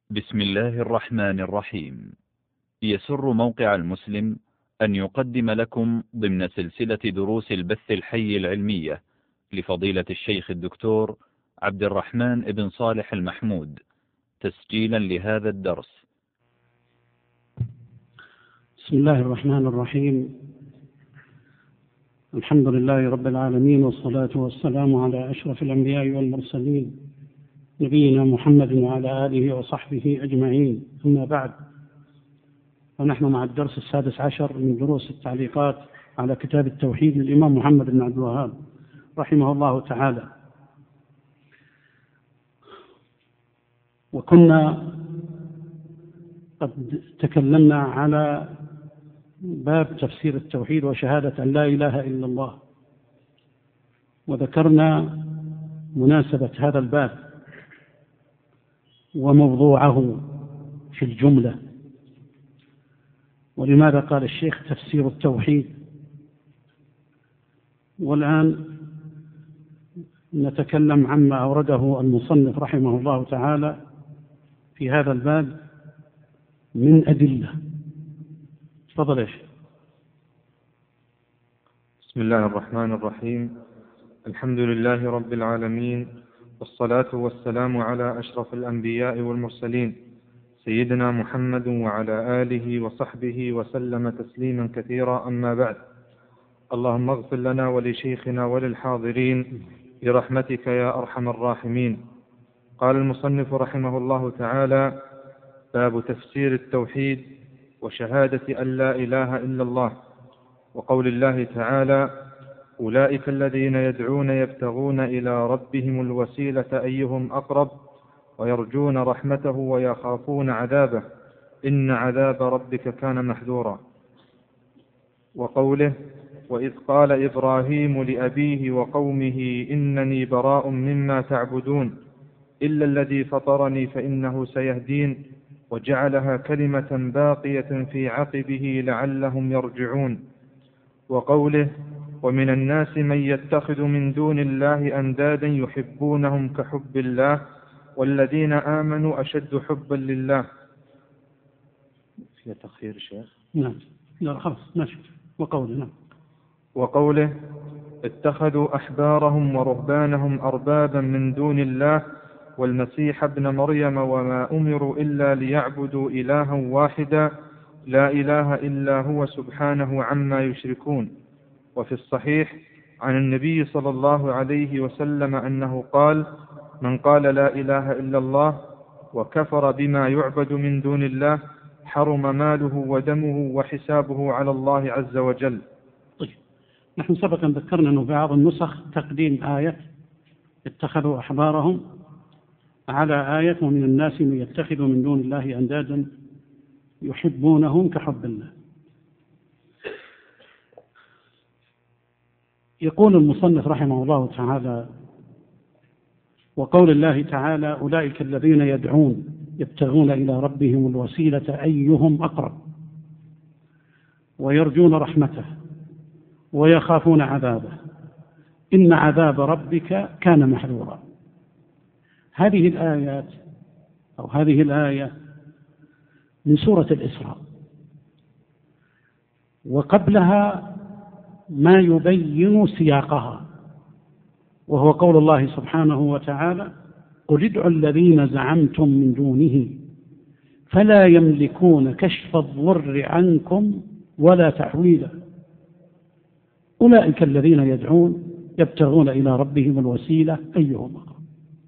بسم الله الرحمن الرحيم. يسر موقع المسلم أن يقدم لكم ضمن سلسلة دروس البث الحي العلمية لفضيلة الشيخ الدكتور عبد الرحمن بن صالح المحمود تسجيلا لهذا الدرس. بسم الله الرحمن الرحيم. الحمد لله رب العالمين، والصلاة والسلام على أشرف الأنبياء والمرسلين نبينا محمد وعلى آله وصحبه أجمعين، أما بعد، ونحن مع الدرس 16 من دروس التعليقات على كتاب التوحيد للإمام محمد بن عبد الوهاب رحمه الله تعالى. وكنا قد تكلمنا على باب تفسير التوحيد وشهادة أن لا إله إلا الله، وذكرنا مناسبة هذا الباب وموضوعه في الجملة، ولماذا قال الشيخ تفسير التوحيد. والآن نتكلم عما أورده المصنف رحمه الله تعالى في هذا الباب من أدلة. تفضل يا شيخ. بسم الله الرحمن الرحيم. الحمد لله رب العالمين، والصلاة والسلام على أشرف الأنبياء والمرسلين سيدنا محمد وعلى آله وصحبه وسلم تسليما كثيرا، أما بعد. اللهم اغفر لنا ولشيخنا وللحاضرين برحمتك يا أرحم الراحمين. قال المصنف رحمه الله تعالى: باب تفسير التوحيد وشهادة أن لا إله إلا الله، وقول الله تعالى: أولئك الذين يدعون يبتغون إلى ربهم الوسيلة أيهم أقرب ويرجون رحمته ويخافون عذابه إن عذاب ربك كان محذورا. وقوله: وإذ قال إبراهيم لأبيه وقومه إنني براء مما تعبدون إلا الذي فطرني فإنه سيهدين وجعلها كلمة باقية في عقبه لعلهم يرجعون. وقوله: ومن الناس من يتخذ من دون الله أندادا يحبونهم كحب الله والذين آمنوا أشد حبا لله. في تخير شيخ؟ نعم، لا خلاص ماشي. وقوله: نعم. وقوله: اتخذوا أحبارهم ورهبانهم أربابا من دون الله والمسيح ابن مريم وما أمروا إلا ليعبدوا إلها واحدا لا إله إلا هو سبحانه عما يشركون. وفي الصحيح عن النبي صلى الله عليه وسلم أنه قال: من قال لا إله إلا الله وكفر بما يعبد من دون الله حرم ماله ودمه وحسابه على الله عز وجل. طيب، نحن سبقا ذكرنا أنه في بعض النسخ تقديم آية اتخذوا أحبارهم على آية ومن الناس من يتخذ من دون الله أندادا يحبونهم كحب الله. يقول المصنف رحمه الله تعالى: وقول الله تعالى: أولئك الذين يدعون يبتغون إلى ربهم الوسيلة أيهم أقرب ويرجون رحمته ويخافون عذابه إن عذاب ربك كان محذورا. هذه الآيات أو هذه الآية من سورة الإسراء، وقبلها ما يبين سياقها، وهو قول الله سبحانه وتعالى: قل ادعوا الذين زعمتم من دونه فلا يملكون كشف الضر عنكم ولا تحويلا أولئك الذين يدعون يبتغون إلى ربهم الوسيلة أيهم أقرب.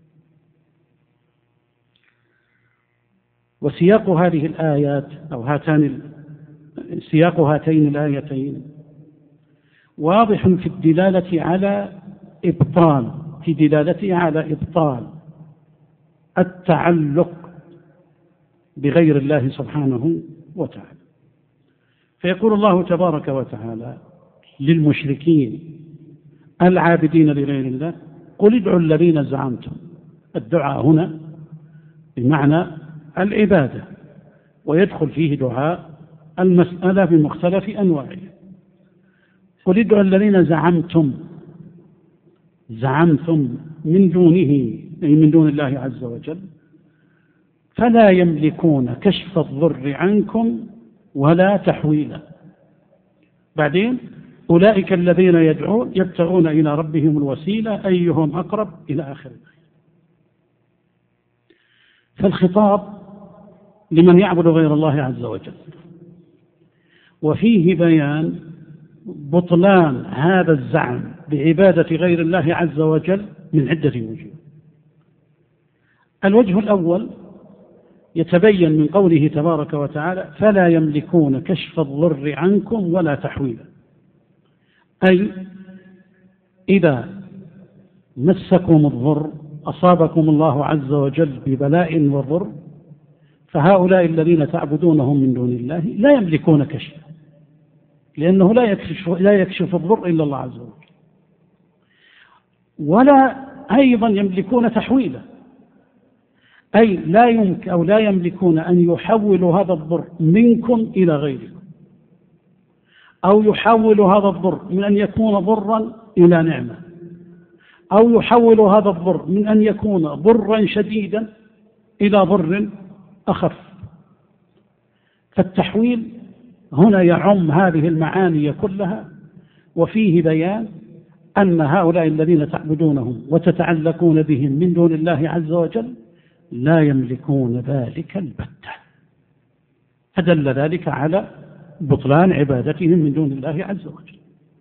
وسياق هذه الآيات أو سياق هاتين الآيتين واضح في الدلالة على إبطال التعلق بغير الله سبحانه وتعالى. فيقول الله تبارك وتعالى للمشركين العابدين لغير الله: قل ادعوا الذين زعمتم. الدعاء هنا بمعنى العبادة، ويدخل فيه دعاء المسألة بمختلف أنواعها. قل ادعوا الذين زعمتم من دونه، أي من دون الله عز وجل، فلا يملكون كشف الضر عنكم ولا تحويلا. بعدين أولئك الذين يدعون يبتغون إلى ربهم الوسيلة أيهم أقرب إلى آخره. فالخطاب لمن يعبد غير الله عز وجل، وفيه بيان بطلان هذا الزعم بعبادة غير الله عز وجل من عدة وجوه. الوجه الأول يتبين من قوله تبارك وتعالى فلا يملكون كشف الضر عنكم ولا تحويلا، أي إذا مسكم الضر أصابكم الله عز وجل ببلاء وضر فهؤلاء الذين تعبدونهم من دون الله لا يملكون كشف، لأنه لا يكشف الضر إلا الله عز وجل، ولا أيضا يملكون تحويلا، أي لا يملكون أن يحولوا هذا الضر منكم إلى غيركم، أو يحولوا هذا الضر من أن يكون ضرا إلى نعمة، أو يحولوا هذا الضر من أن يكون ضرا شديدا إلى ضر أخف. فالتحويل هنا يعم هذه المعاني كلها، وفيه بيان أن هؤلاء الذين تعبدونهم وتتعلقون بهم من دون الله عز وجل لا يملكون ذلك البتة، فدل ذلك على بطلان عبادتهم من دون الله عز وجل.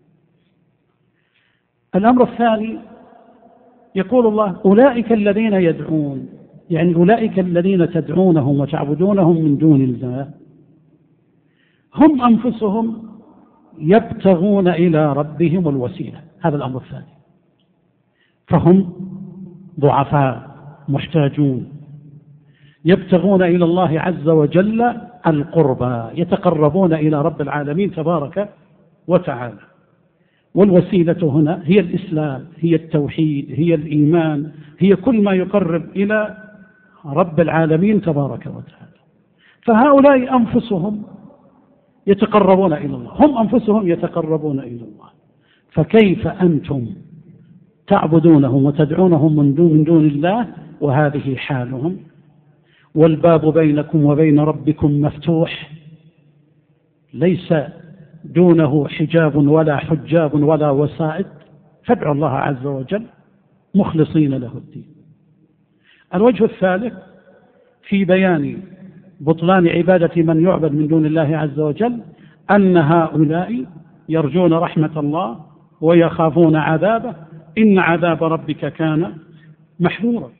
الأمر الثاني يقول الله أولئك الذين يدعون، يعني أولئك الذين تدعونهم وتعبدونهم من دون الله هم أنفسهم يبتغون إلى ربهم الوسيلة، هذا الأمر الثاني، فهم ضعفاء محتاجون يبتغون إلى الله عز وجل القربى، يتقربون إلى رب العالمين تبارك وتعالى. والوسيلة هنا هي الإسلام، هي التوحيد، هي الإيمان، هي كل ما يقرب إلى رب العالمين تبارك وتعالى. فهؤلاء أنفسهم يتقربون إلى الله، هم أنفسهم يتقربون إلى الله، فكيف أنتم تعبدونهم وتدعونهم من دون الله وهذه حالهم، والباب بينكم وبين ربكم مفتوح، ليس دونه حجاب ولا حجاب ولا وسائط، فادعوا الله عز وجل مخلصين له الدين. الوجه الثالث في بيان بطلان عبادة من يعبد من دون الله عز وجل أن هؤلاء يرجون رحمة الله ويخافون عذابه، إن عذاب ربك كان محذورا.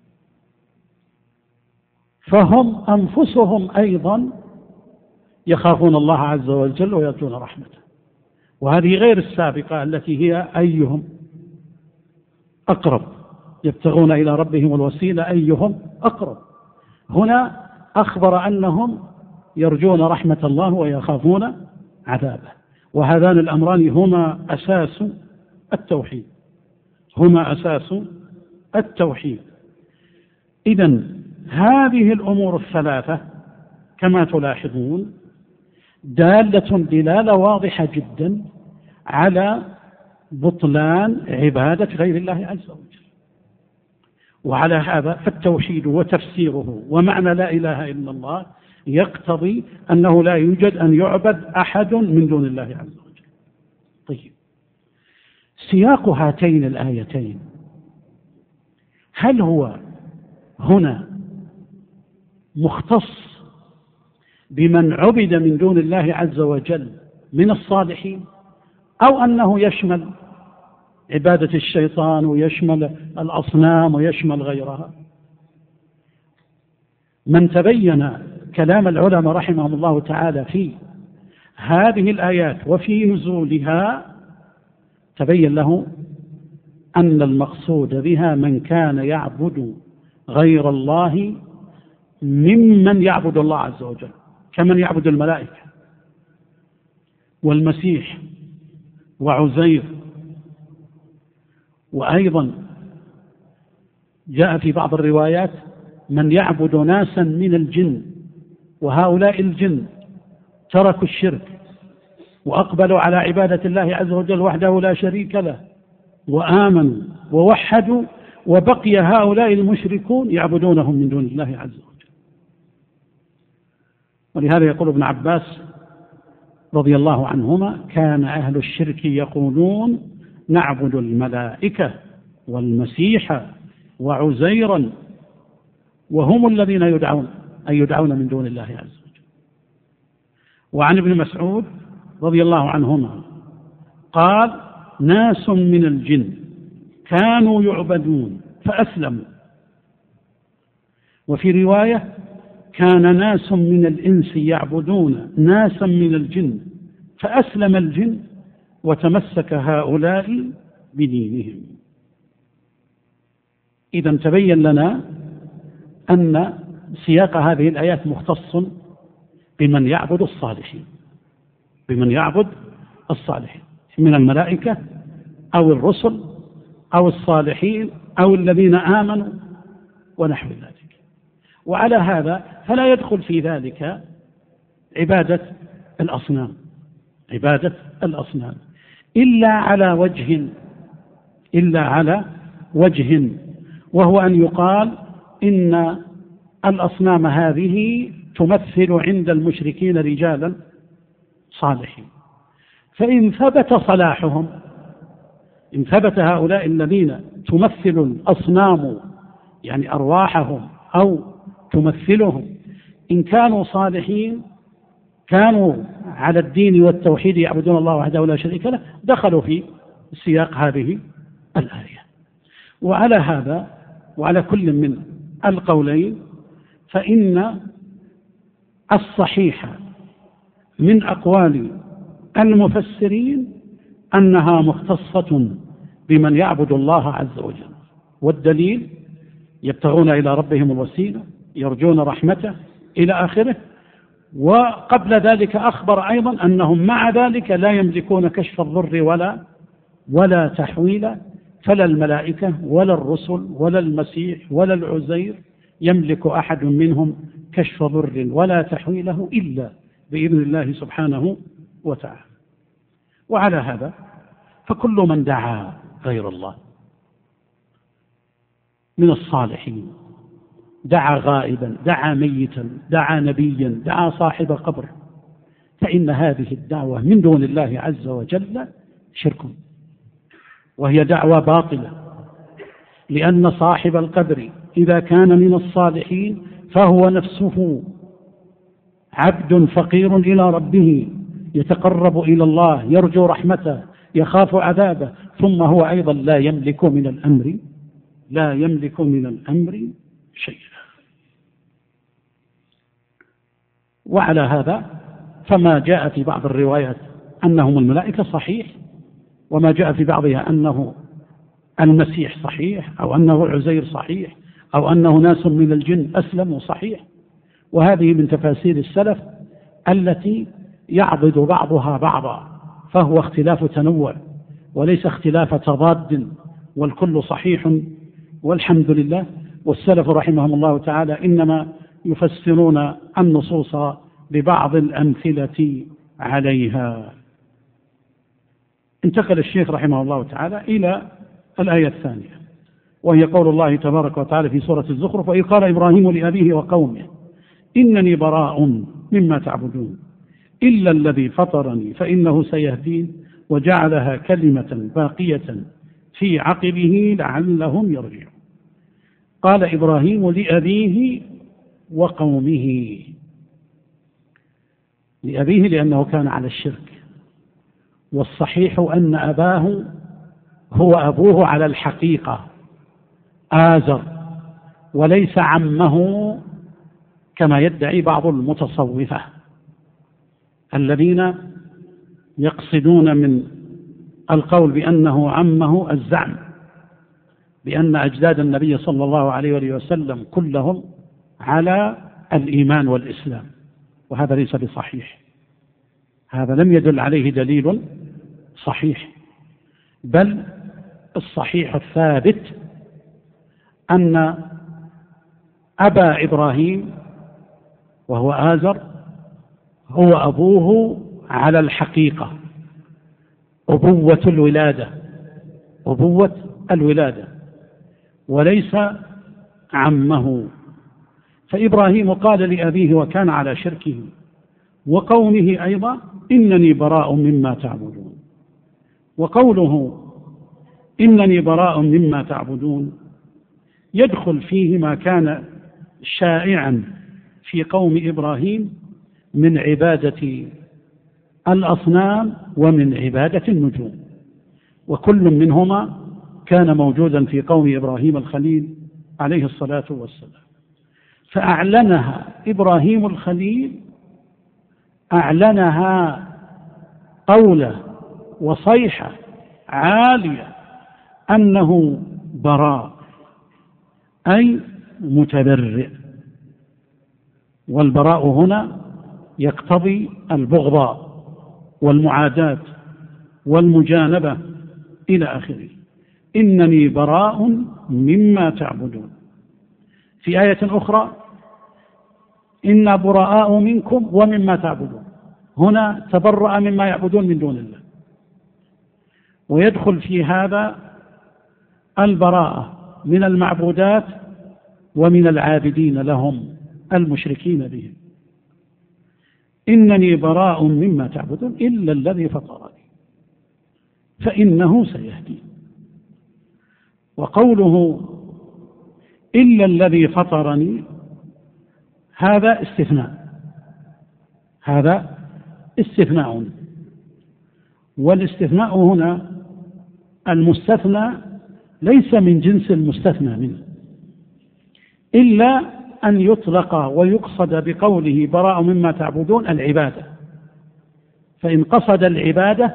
فهم أنفسهم أيضا يخافون الله عز وجل ويرجون رحمته، وهذه غير السابقة التي هي أيهم أقرب، يبتغون إلى ربهم الوسيلة أيهم أقرب. هنا أخبر أنهم يرجون رحمة الله ويخافون عذابه، وهذان الأمران هما أساس التوحيد، هما أساس التوحيد. إذن هذه الأمور الثلاثة كما تلاحظون دالة دلالة واضحة جدا على بطلان عبادة غير الله عز وجل. وعلى هذا فالتوحيد وتفسيره ومعنى لا إله إلا الله يقتضي أنه لا يوجد أن يعبد أحد من دون الله عز وجل. طيب، سياق هاتين الآيتين هل هو هنا مختص بمن عبد من دون الله عز وجل من الصالحين، أو أنه يشمل عبادة الشيطان ويشمل الأصنام ويشمل غيرها؟ من تبين كلام العلماء رحمهم الله تعالى في هذه الآيات وفي نزولها تبين له أن المقصود بها من كان يعبد غير الله ممن يعبد الله عز وجل، كمن يعبد الملائكة والمسيح وعزير. وأيضا جاء في بعض الروايات من يعبد ناسا من الجن، وهؤلاء الجن تركوا الشرك وأقبلوا على عبادة الله عز وجل وحده لا شريك له وآمنوا ووحدوا، وبقي هؤلاء المشركون يعبدونهم من دون الله عز وجل. ولهذا يقول ابن عباس رضي الله عنهما: كان أهل الشرك يقولون نعبد الملائكة والمسيح وعزيرا وهم الذين يدعون من دون الله عز وجل. وعن ابن مسعود رضي الله عنهما قال: ناس من الجن كانوا يعبدون فأسلموا. وفي رواية: كان ناس من الإنس يعبدون ناسا من الجن فأسلم الجن وتمسك هؤلاء بدينهم. إذا تبين لنا أن سياق هذه الآيات مختص بمن يعبد الصالحين، من الملائكة أو الرسل أو الصالحين أو الذين آمنوا ونحو ذلك. وعلى هذا فلا يدخل في ذلك عبادة الأصنام إلا على وجه وهو أن يقال إن الأصنام هذه تمثل عند المشركين رجالا صالحين، فإن ثبت صلاحهم، إن ثبت هؤلاء الذين تمثل الأصنام يعني أرواحهم أو تمثلهم، إن كانوا صالحين كانوا على الدين والتوحيد يعبدون الله وحده لا شريك له، دخلوا في سياق هذه الآية. وعلى هذا وعلى كل من القولين فإن الصحيح من أقوال المفسرين أنها مختصة بمن يعبد الله عز وجل، والدليل: يبتغون إلى ربهم الوسيلة يرجون رحمته إلى آخره. وقبل ذلك أخبر أيضا أنهم مع ذلك لا يملكون كشف الضر ولا تحويلا، فلا الملائكة ولا الرسل ولا المسيح ولا العزير يملك أحد منهم كشف ضر ولا تحويله إلا بإذن الله سبحانه وتعالى. وعلى هذا فكل من دعا غير الله من الصالحين، دعا غائبا، دعا ميتا، دعا نبيا، دعا صاحب قبر، فإن هذه الدعوة من دون الله عز وجل شرك، وهي دعوة باطلة، لأن صاحب القبر إذا كان من الصالحين فهو نفسه عبد فقير إلى ربه، يتقرب إلى الله، يرجو رحمته، يخاف عذابه، ثم هو أيضا لا يملك من الأمر شيئا. وعلى هذا فما جاء في بعض الروايات أنهم الملائكة صحيح، وما جاء في بعضها أنه المسيح صحيح، أو أنه العزير صحيح، أو أنه ناس من الجن أسلموا صحيح. وهذه من تفاسير السلف التي يعضد بعضها بعضا، فهو اختلاف تنوع وليس اختلاف تضاد، والكل صحيح والحمد لله. والسلف رحمهم الله تعالى إنما يفسرون النصوص ببعض الأمثلة عليها. انتقل الشيخ رحمه الله تعالى إلى الآية الثانية، وهي قول الله تبارك وتعالى في سورة الزخرف: وإذ قال إبراهيم لأبيه وقومه إنني براء مما تعبدون إلا الذي فطرني فإنه سيهدين وجعلها كلمة باقية في عقبه لعلهم يرجعون. قال إبراهيم لأبيه وقومه، لأبيه لأنه كان على الشرك، والصحيح أن أباه هو أبوه على الحقيقة آزر، وليس عمه كما يدعي بعض المتصوفة الذين يقصدون من القول بأنه عمه الزعم بأن أجداد النبي صلى الله عليه وآله وسلم كلهم على الإيمان والإسلام، وهذا ليس بصحيح، هذا لم يدل عليه دليل صحيح، بل الصحيح الثابت أن أبا إبراهيم وهو آزر هو أبوه على الحقيقة، أبوة الولادة، وليس عمه. فإبراهيم قال لأبيه وكان على شركه وقومه أيضا: إنني براء مما تعبدون. وقوله إنني براء مما تعبدون يدخل فيه ما كان شائعا في قوم إبراهيم من عبادة الأصنام ومن عبادة النجوم، وكل منهما كان موجودا في قوم إبراهيم الخليل عليه الصلاة والسلام. فأعلنها إبراهيم الخليل، أعلنها قولة وصيحة عالية أنه براء، أي متبرئ. والبراء هنا يقتضي البغضاء والمعاداة والمجانبة إلى آخره. إنني براء مما تعبدون. في آية أخرى: إنا براء منكم ومما تعبدون. هنا تبرأ مما يعبدون من دون الله. ويدخل في هذا البراءة من المعبودات ومن العابدين لهم المشركين بهم. إنني براء مما تعبدون إلا الذي فطرني فإنه سيهدين. وقوله إلا الذي فطرني هذا استثناء، والاستثناء هنا المستثنى ليس من جنس المستثنى منه، إلا أن يطلق ويقصد بقوله براء مما تعبدون العبادة. فإن قصد العبادة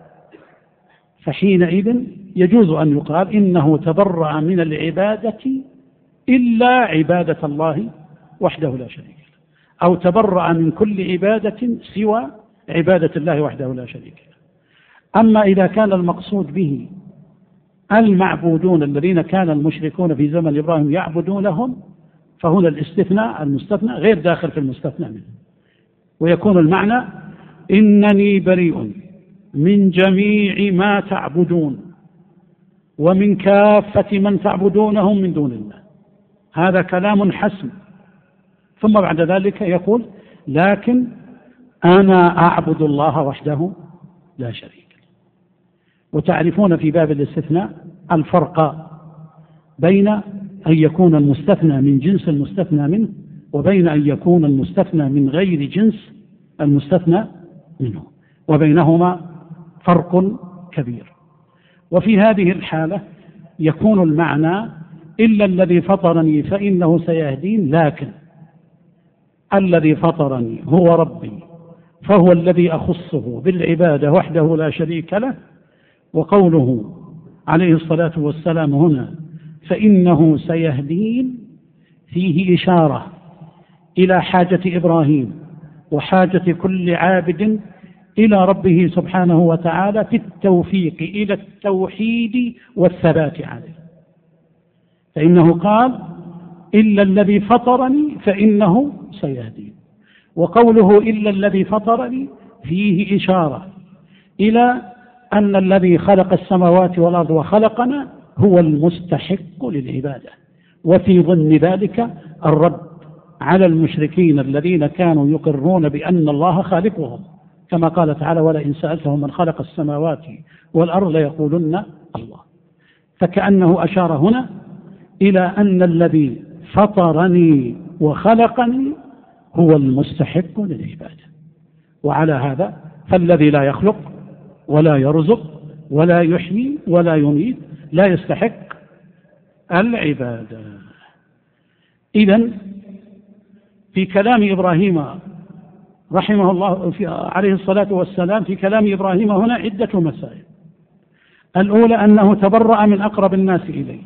فحينئذ يجوز أن يقال إنه تبرأ من العبادة إلا عبادة الله وحده لا شريك له، أو تبرأ من كل عبادة سوى عبادة الله وحده لا شريك له. أما إذا كان المقصود به المعبودون الذين كان المشركون في زمن إبراهيم يعبدونهم، فهنا الاستثناء المستثنى غير داخل في المستثنى منه، ويكون المعنى إنني بريء من جميع ما تعبدون ومن كافة من تعبدونهم من دون الله. هذا كلام حسم. ثم بعد ذلك يقول: لكن أنا أعبد الله وحده لا شريك له. وتعرفون في باب الاستثناء الفرق بين أن يكون المستثنى من جنس المستثنى منه وبين أن يكون المستثنى من غير جنس المستثنى منه، وبينهما فرق كبير. وفي هذه الحالة يكون المعنى إلا الذي فطرني فإنه سيهدين، لكن الذي فطرني هو ربي فهو الذي أخصه بالعبادة وحده لا شريك له. وقوله عليه الصلاة والسلام هنا فإنه سيهدين فيه إشارة إلى حاجة إبراهيم وحاجة كل عابد إلى ربه سبحانه وتعالى في التوفيق إلى التوحيد والثبات عليه. فإنه قال إلا الذي فطرني فإنه سيهدين. وقوله إلا الذي فطرني فيه إشارة إلى أن الذي خلق السماوات والأرض وخلقنا هو المستحق للعبادة، وفي ضمن ذلك الرد على المشركين الذين كانوا يقرون بأن الله خالقهم، كما قال تعالى: ولئن سألتهم من خلق السماوات والأرض ليقولن الله. فكأنه أشار هنا إلى أن الذي فطرني وخلقني هو المستحق للعبادة. وعلى هذا فالذي لا يخلق ولا يرزق ولا يحيي ولا يميت لا يستحق العبادة. إذن في كلام إبراهيم رحمه الله عليه الصلاة والسلام، في كلام إبراهيم هنا عدة مسائل. الأولى أنه تبرأ من أقرب الناس إليه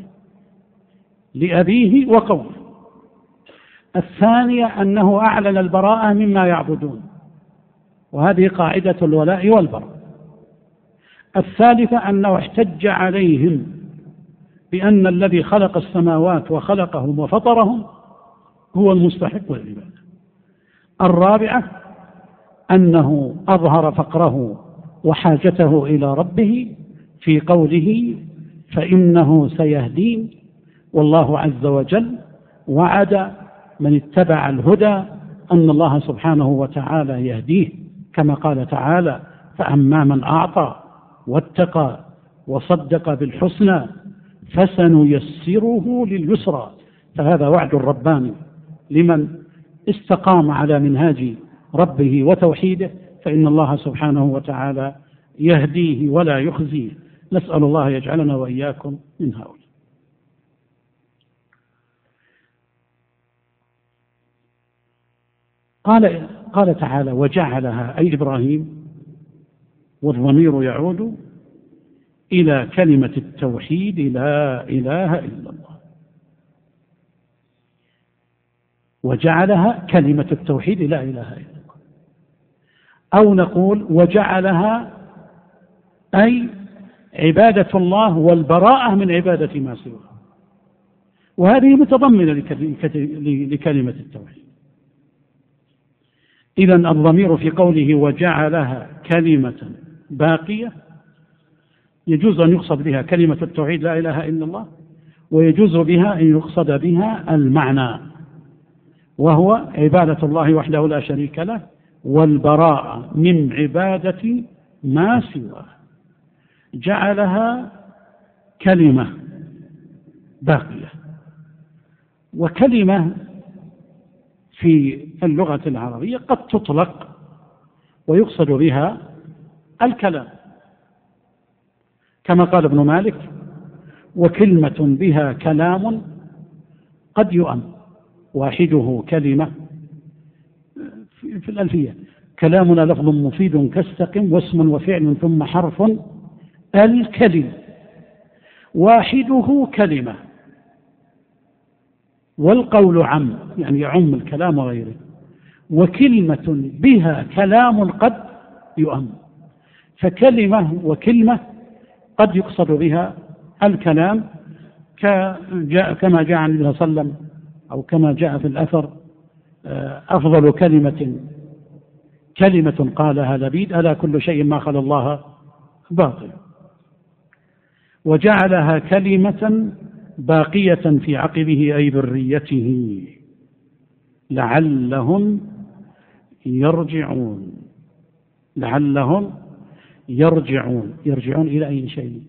لأبيه وقومه. الثانية أنه أعلن البراءة مما يعبدون، وهذه قاعدة الولاء والبراء. الثالثة أنه احتج عليهم بأن الذي خلق السماوات وخلقهم وفطرهم هو المستحق للعبادة. الرابعة أنه أظهر فقره وحاجته إلى ربه في قوله فإنه سيهدين، والله عز وجل وعد من اتبع الهدى أن الله سبحانه وتعالى يهديه، كما قال تعالى: فأما من أعطى واتقى وصدق بالحسنى فسنيسره لليسرى. فهذا وعد رباني لمن استقام على منهاج ربه وتوحيده، فإن الله سبحانه وتعالى يهديه ولا يخزيه. نسأل الله يجعلنا وإياكم من هؤلاء. قال تعالى: وجعلها، أي إبراهيم، والضمير يعود إلى كلمة التوحيد: لا إله إلا الله. وجعلها كلمة التوحيد: لا إله إلا الله. أو نقول: وجعلها أي عبادة الله والبراءة من عبادة ما سواه، وهذه متضمنة لكلمة التوحيد. إذن الضمير في قوله وجعلها كلمة باقية يجوز أن يقصد بها كلمة التوحيد لا إله إلا الله، ويجوز بها أن يقصد بها المعنى، وهو عبادة الله وحده لا شريك له والبراءة من عبادة ما سواه. جعلها كلمة باقية. وكلمة في اللغة العربية قد تطلق ويقصد بها الكلام، كما قال ابن مالك: وكلمة بها كلام قد يؤم واحده كلمة. في الألفية: كلامنا لفظ مفيد كاستقم واسم وفعل ثم حرف الكلم، واحده كلمة. والقول عم، يعني يعم الكلام وغيره. وكلمة بها كلام قد يؤم، فكلمة وكلمة قد يقصد بها الكلام، كما جاء عن النبي صلى الله عليه وسلم أو كما جاء في الأثر: أفضل كلمة قالها لبيد: ألا كل شيء ما خلا الله باطل. وجعلها كلمة باقية في عقبه، أي ذريته، لعلهم يرجعون. لعلهم يرجعون إلى أي شيء؟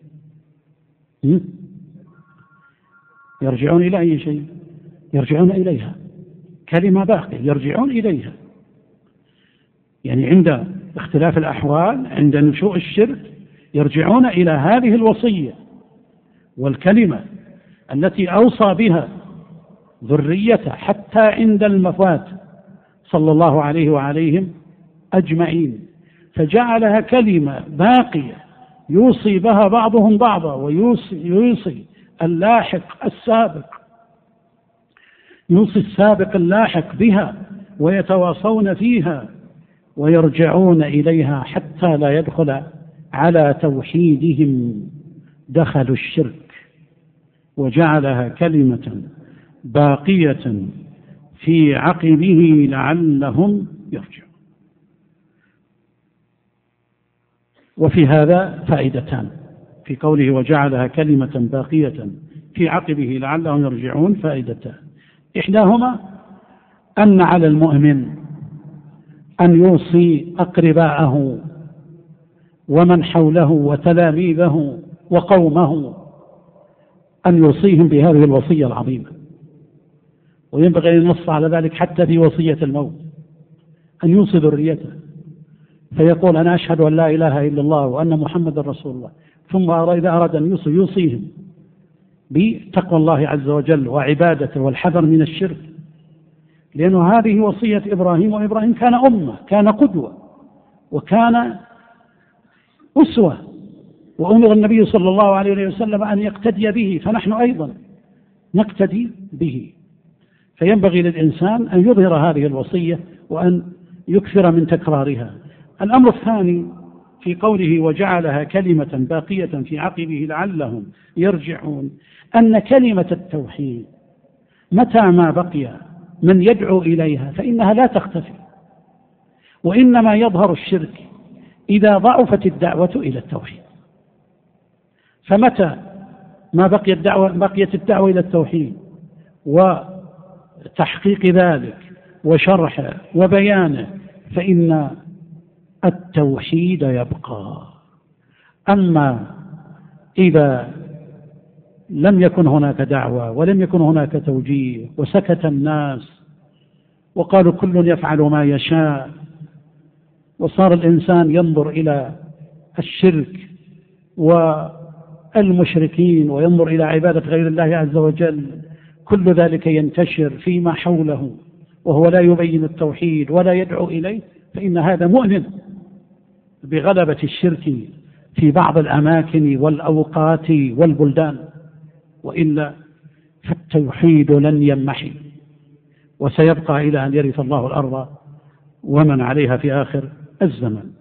يرجعون إلى أي شيء؟ يرجعون إليها، كلمة باقية يرجعون إليها. يعني عند اختلاف الأحوال، عند نشوء الشرك، يرجعون إلى هذه الوصية والكلمة التي أوصى بها ذريته حتى عند المفات صلى الله عليه وعليهم أجمعين. فجعلها كلمة باقية يوصي بها بعضهم بعضا، ويوصي اللاحق السابق، يوصي السابق اللاحق بها، ويتواصون فيها ويرجعون إليها حتى لا يدخل على توحيدهم دخلوا الشرك. وجعلها كلمة باقية في عقبه لعلهم يرجعون. وفي هذا فائدتان: في قوله وجعلها كلمة باقية في عقبه لعلهم يرجعون فائدتان: إحداهما أن على المؤمن أن يوصي أقرباءه ومن حوله وتلاميذه وقومه، أن يوصيهم بهذه الوصية العظيمة. وينبغي أن ينص على ذلك حتى في وصية الموت، أن يوصي ذريته فيقول: أنا أشهد أن لا إله إلا الله وأن محمد رسول الله، ثم إذا أراد أن يوصيهم بتقوى الله عز وجل وعبادته والحذر من الشرك، لأن هذه وصية إبراهيم، وإبراهيم كان أمة، كان قدوة، وكان أسوة، وأمر النبي صلى الله عليه وسلم أن يقتدي به، فنحن أيضا نقتدي به. فينبغي للإنسان أن يظهر هذه الوصية وأن يكثر من تكرارها. الأمر الثاني في قوله وجعلها كلمة باقية في عقبه لعلهم يرجعون، أن كلمة التوحيد متى ما بقي من يدعو إليها فإنها لا تختفي، وإنما يظهر الشرك إذا ضعفت الدعوة إلى التوحيد. فمتى ما بقيت الدعوة إلى التوحيد وتحقيق ذلك وشرحه وبيانه فإن التوحيد يبقى. أما إذا لم يكن هناك دعوة ولم يكن هناك توجيه وسكت الناس وقالوا كل يفعل ما يشاء، وصار الإنسان ينظر إلى الشرك والمشركين وينظر إلى عبادة غير الله عز وجل، كل ذلك ينتشر فيما حوله وهو لا يبين التوحيد ولا يدعو إليه، فإن هذا مؤلم بغلبة الشرك في بعض الأماكن والأوقات والبلدان، وإلا فالتوحيد لن ينمحي وسيبقى إلى أن يرث الله الأرض ومن عليها في آخر الزمن.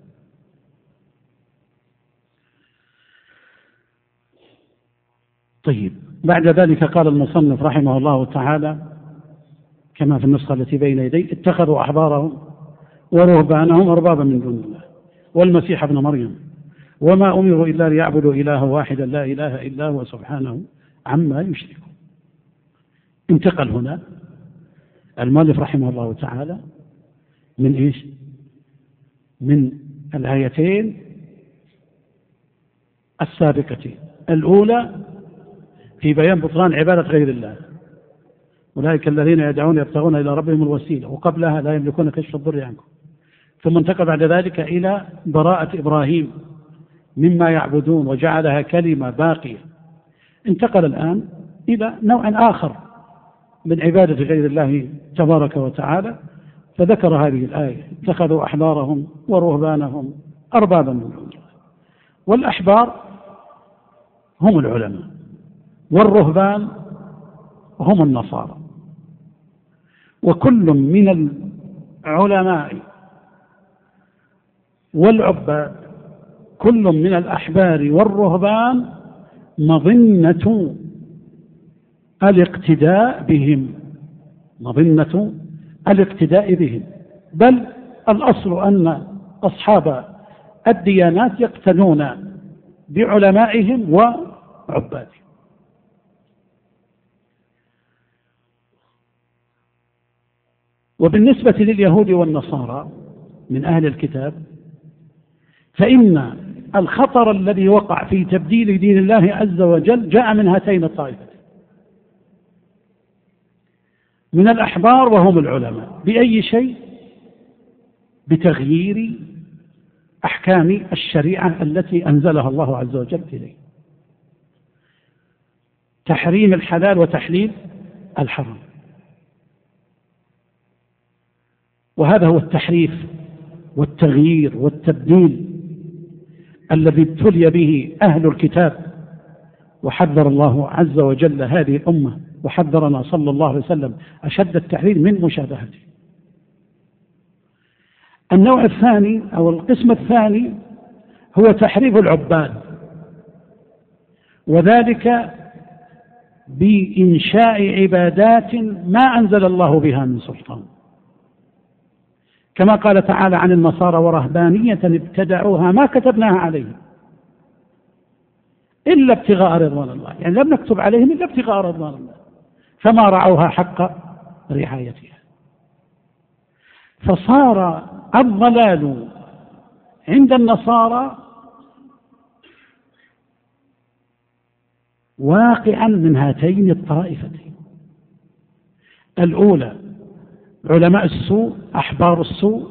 طيب، بعد ذلك قال المصنف رحمه الله تعالى كما في النسخة التي بين يدي: اتخذوا أحبارهم ورهبانهم أربابا من دون الله والمسيح ابن مريم وما أمروا إلا ليعبدوا إلها واحدا لا إله إلا هو سبحانه عما يشركون. انتقل هنا المؤلف رحمه الله تعالى من إيش؟ من الآيتين السابقتين، الأولى في بيان بطلان عبادة غير الله، أولئك الذين يدعون يبتغون إلى ربهم الوسيلة، وقبلها لا يملكون كشف الضر عنكم. ثم انتقل بعد ذلك إلى براءة إبراهيم مما يعبدون وجعلها كلمة باقية. انتقل الآن إلى نوع آخر من عبادة غير الله تبارك وتعالى، فذكر هذه الآية: اتخذوا أحبارهم ورهبانهم أربابا من دون الله. والأحبار هم العلماء، والرهبان هم النصارى، وكل من العلماء والعباد، كل من الأحبار والرهبان مظنة الاقتداء بهم، مظنة الاقتداء بهم، بل الأصل أن أصحاب الديانات يقتدون بعلمائهم وعبادهم. وبالنسبة لليهود والنصارى من أهل الكتاب، فإن الخطر الذي وقع في تبديل دين الله عز وجل جاء من هاتين الطائفتين، من الأحبار وهم العلماء. بأي شيء؟ بتغيير أحكام الشريعة التي أنزلها الله عز وجل إليه، تحريم الحلال وتحليل الحرام. وهذا هو التحريف والتغيير والتبديل الذي ابتلي به أهل الكتاب، وحذر الله عز وجل هذه الأمة وحذرنا صلى الله عليه وسلم أشد التحذير من مشابهته. النوع الثاني أو القسم الثاني هو تحريف العباد، وذلك بإنشاء عبادات ما أنزل الله بها من سلطان، كما قال تعالى عن النصارى: ورهبانية ابتدعوها ما كتبناها عليهم إلا ابتغاء رضوان الله، يعني لم نكتب عليهم إلا ابتغاء رضوان الله، فما رعوها حق رعايتها. فصار الضلال عند النصارى واقعا من هاتين الطائفتين: الأولى علماء السوء، أحبار السوء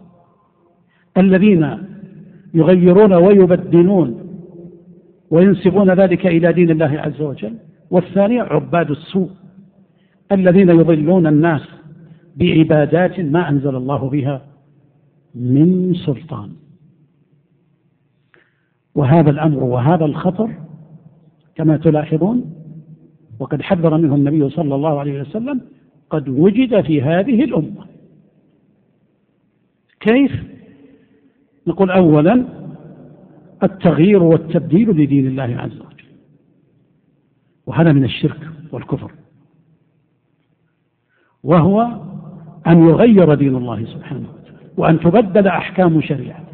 الذين يغيرون ويبدلون وينسبون ذلك إلى دين الله عز وجل، والثانية عباد السوء الذين يضلون الناس بعبادات ما أنزل الله بها من سلطان. وهذا الأمر وهذا الخطر كما تلاحظون وقد حذر منه النبي صلى الله عليه وسلم قد وجد في هذه الأمة. كيف؟ نقول أولا التغيير والتبديل لدين الله عز وجل، وهذا من الشرك والكفر، وهو أن يغير دين الله سبحانه وتعالى وأن تبدل أحكام شريعته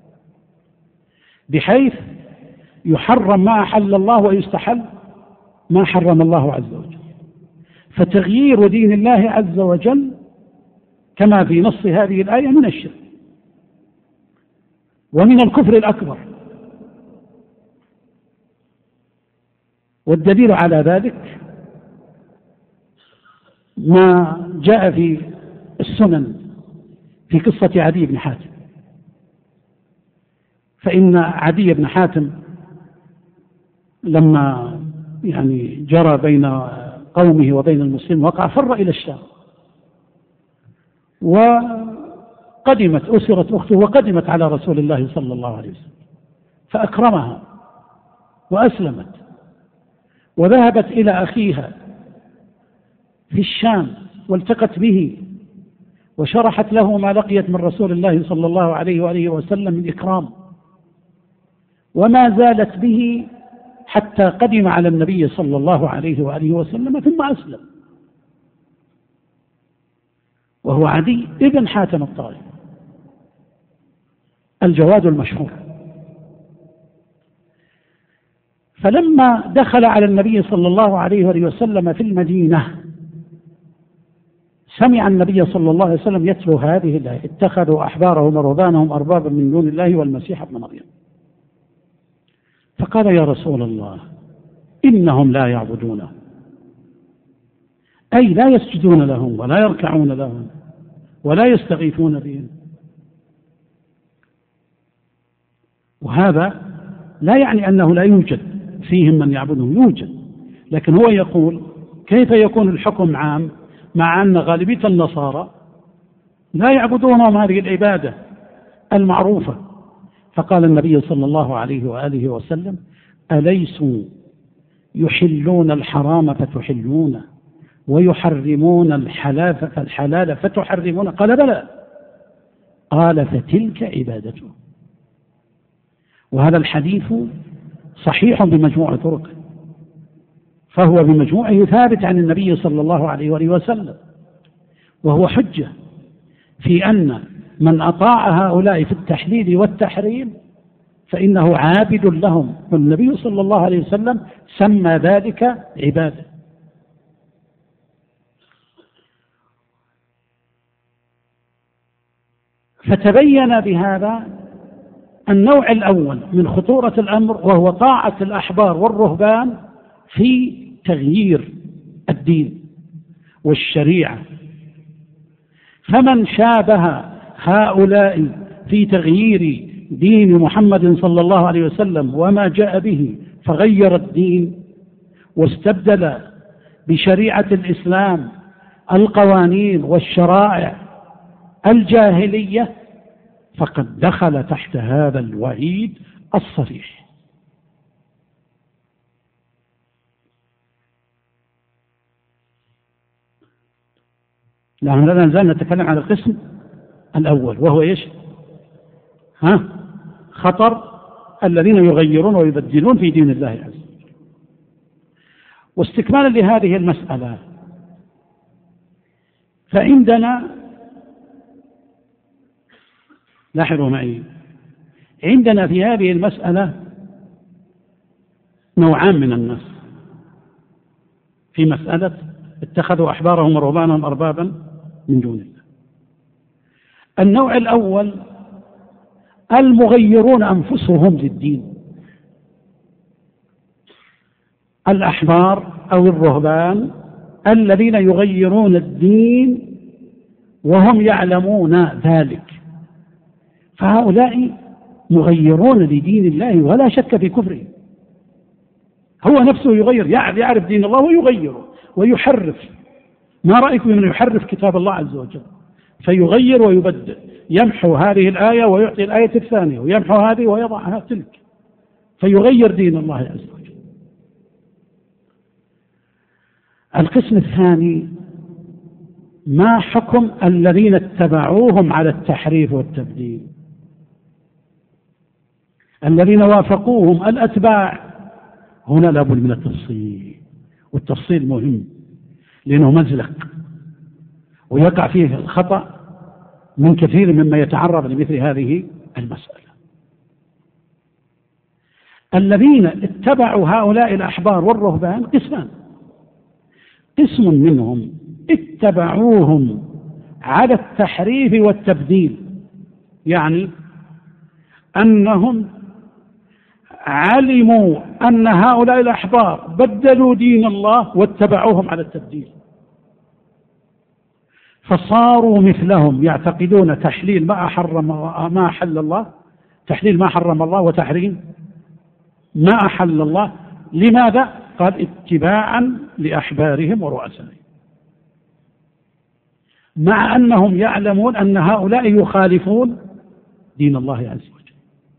بحيث يحرم ما أحل الله ويستحل ما حرم الله عز وجل. فتغيير دين الله عز وجل كما في نص هذه الآية من الشرك ومن الكفر الأكبر. والدليل على ذلك ما جاء في السنن في قصة عدي بن حاتم. فإن عدي بن حاتم لما جرى بين قومه وبين المسلمين وقع فر إلى الشام، وقدمت أسرة أخته وقدمت على رسول الله صلى الله عليه وسلم فأكرمها وأسلمت، وذهبت إلى أخيها في الشام والتقت به وشرحت له ما لقيت من رسول الله صلى الله عليه وآله وسلم من إكرام، وما زالت به حتى قدم على النبي صلى الله عليه وآله وسلم ثم أسلم، وهو عدي ابن حاتم الطائي الجواد المشهور. فلما دخل على النبي صلى الله عليه وآله وسلم في المدينة سمع النبي صلى الله عليه وسلم يتلو هذه الآية: اتخذوا أحبارهم ورهبانهم أربابا من دون الله والمسيح ابن مريم. فقال: يا رسول الله، إنهم لا يعبدونه، أي لا يسجدون لهم ولا يركعون لهم ولا يستغيثون بهم. وهذا لا يعني أنه لا يوجد فيهم من يعبدهم، يوجد، لكن هو يقول كيف يكون الحكم عام مع أن غالبية النصارى لا يعبدونهم هذه العبادة المعروفة. فقال النبي صلى الله عليه وآله وسلم: أليسوا يحلون الحرام فتحلونه ويحرمون الحلال فتحرمونه؟ قال: بلى. قال: فتلك عبادته. وهذا الحديث صحيح بمجموع طرقه، فهو بمجموعه ثابت عن النبي صلى الله عليه وآله وسلم، وهو حجة في أن من أطاع هؤلاء في التحليل والتحريم فإنه عابد لهم، والنبي صلى الله عليه وسلم سمى ذلك عبادة. فتبين بهذا النوع الأول من خطورة الأمر، وهو طاعة الأحبار والرهبان في تغيير الدين والشريعة. فمن شابه هؤلاء في تغيير دين محمد صلى الله عليه وسلم وما جاء به فغير الدين واستبدل بشريعة الإسلام القوانين والشرائع الجاهلية، فقد دخل تحت هذا الوعيد الصريح. نحن لا نزال نتكلم عن القسم الأول، وهو إيش؟ خطر الذين يغيرون ويبدلون في دين الله عز وجل. واستكمالا لهذه المسألة، فعندنا، لاحظوا معي، عندنا في هذه المسألة نوعان من الناس في مسألة اتخذوا أحبارهم ورهبانهم أربابا من دون الله. النوع الأول المغيرون أنفسهم للدين، الأحبار أو الرهبان الذين يغيرون الدين وهم يعلمون ذلك، فهؤلاء مغيرون لدين الله ولا شك في كفره. هو نفسه يغير، يعرف دين الله ويغيره ويحرف. ما رأيكم من يحرف كتاب الله عز وجل فيغير ويبدل، يمحو هذه الآية ويعطي الآية الثانية، ويمحو هذه ويضعها تلك، فيغير دين الله عز وجل. القسم الثاني: ما حكم الذين اتبعوهم على التحريف والتبديل؟ الذين وافقوهم الأتباع. هنا لابد من التفصيل، والتفصيل مهم لأنه مزلق ويقع فيه الخطأ من كثير مما يتعرض لمثل هذه المسألة. الذين اتبعوا هؤلاء الأحبار والرهبان قسمان: قسم منهم اتبعوهم على التحريف والتبديل، يعني أنهم علموا أن هؤلاء الأحبار بدلوا دين الله واتبعوهم على التبديل، فصاروا مثلهم يعتقدون تحليل ما أحل الله، تحليل ما حرم الله وتحريم ما أحل الله. لماذا؟ قال اتباعا لأحبارهم ورؤسائهم، مع أنهم يعلمون أن هؤلاء يخالفون دين الله عز وجل.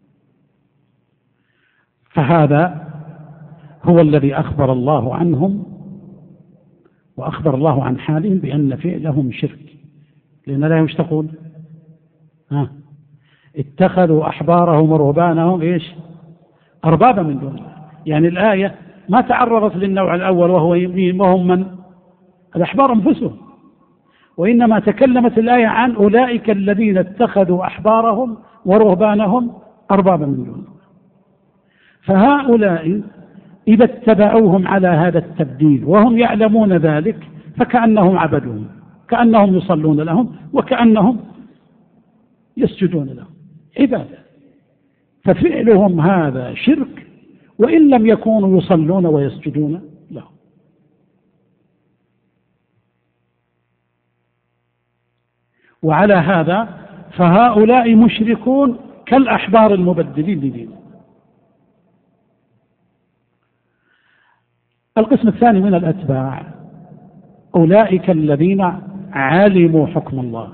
فهذا هو الذي أخبر الله عنهم، وأخبر الله عن حالهم بأن فعلهم شرك، لأن لا يشتقون اتخذوا أحبارهم ورهبانهم أربابا من دون الله. يعني الآية ما تعرضت للنوع الأول وهم من الأحبار أنفسهم، وإنما تكلمت الآية عن أولئك الذين اتخذوا أحبارهم ورهبانهم أربابا من دون الله. فهؤلاء إذا اتبعوهم على هذا التبديل وهم يعلمون ذلك فكأنهم عبدوهم، كأنهم يصلون لهم وكأنهم يسجدون لهم عبادة، ففعلهم هذا شرك وإن لم يكونوا يصلون ويسجدون لهم. وعلى هذا فهؤلاء مشركون كالأحبار المبدلين لدينهم. القسم الثاني من الأتباع أولئك الذين علموا حكم الله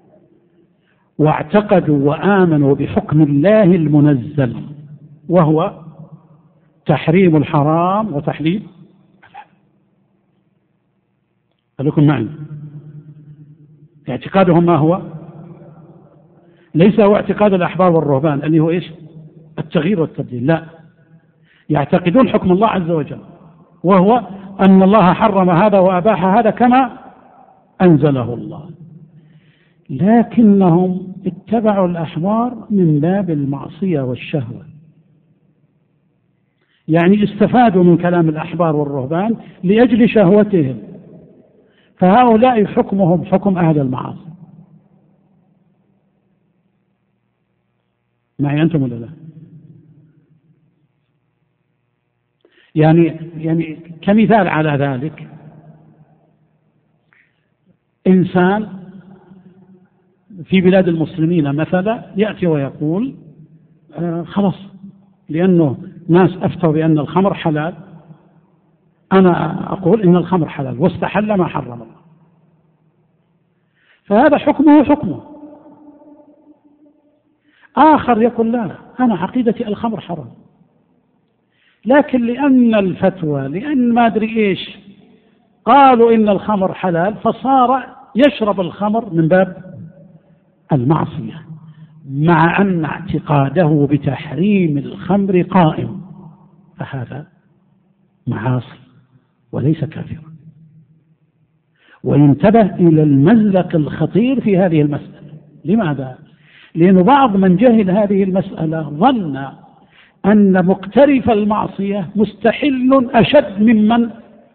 واعتقدوا وآمنوا بحكم الله المنزل، وهو تحريم الحرام وتحليل الحلال. خليكم معي، اعتقادهم ما هو؟ ليس هو اعتقاد الأحبار والرهبان اللي هو التغيير والتبديل، لا، يعتقدون حكم الله عز وجل، وهو أن الله حرم هذا وأباح هذا كما أنزله الله، لكنهم اتبعوا الأحبار من باب المعصية والشهوة، يعني استفادوا من كلام الأحبار والرهبان لأجل شهوتهم، فهؤلاء حكمهم حكم أهل المعاصي. معي أنتم ولا لا؟ يعني كمثال على ذلك، إنسان في بلاد المسلمين مثلا يأتي ويقول خلاص لأنه ناس أفتوا بأن الخمر حلال، أنا أقول إن الخمر حلال واستحل ما حرم الله، فهذا حكمه. آخر يقول لا، أنا عقيدتي الخمر حرام، لكن لأن الفتوى لأن ما أدري قالوا إن الخمر حلال، فصار يشرب الخمر من باب المعصية، مع أن اعتقاده بتحريم الخمر قائم، فهذا معاصي وليس كافرا. وينتبه إلى المزلق الخطير في هذه المسألة. لماذا؟ لأن بعض من جهل هذه المسألة ظن أن مقترف المعصية مستحل أشد ممن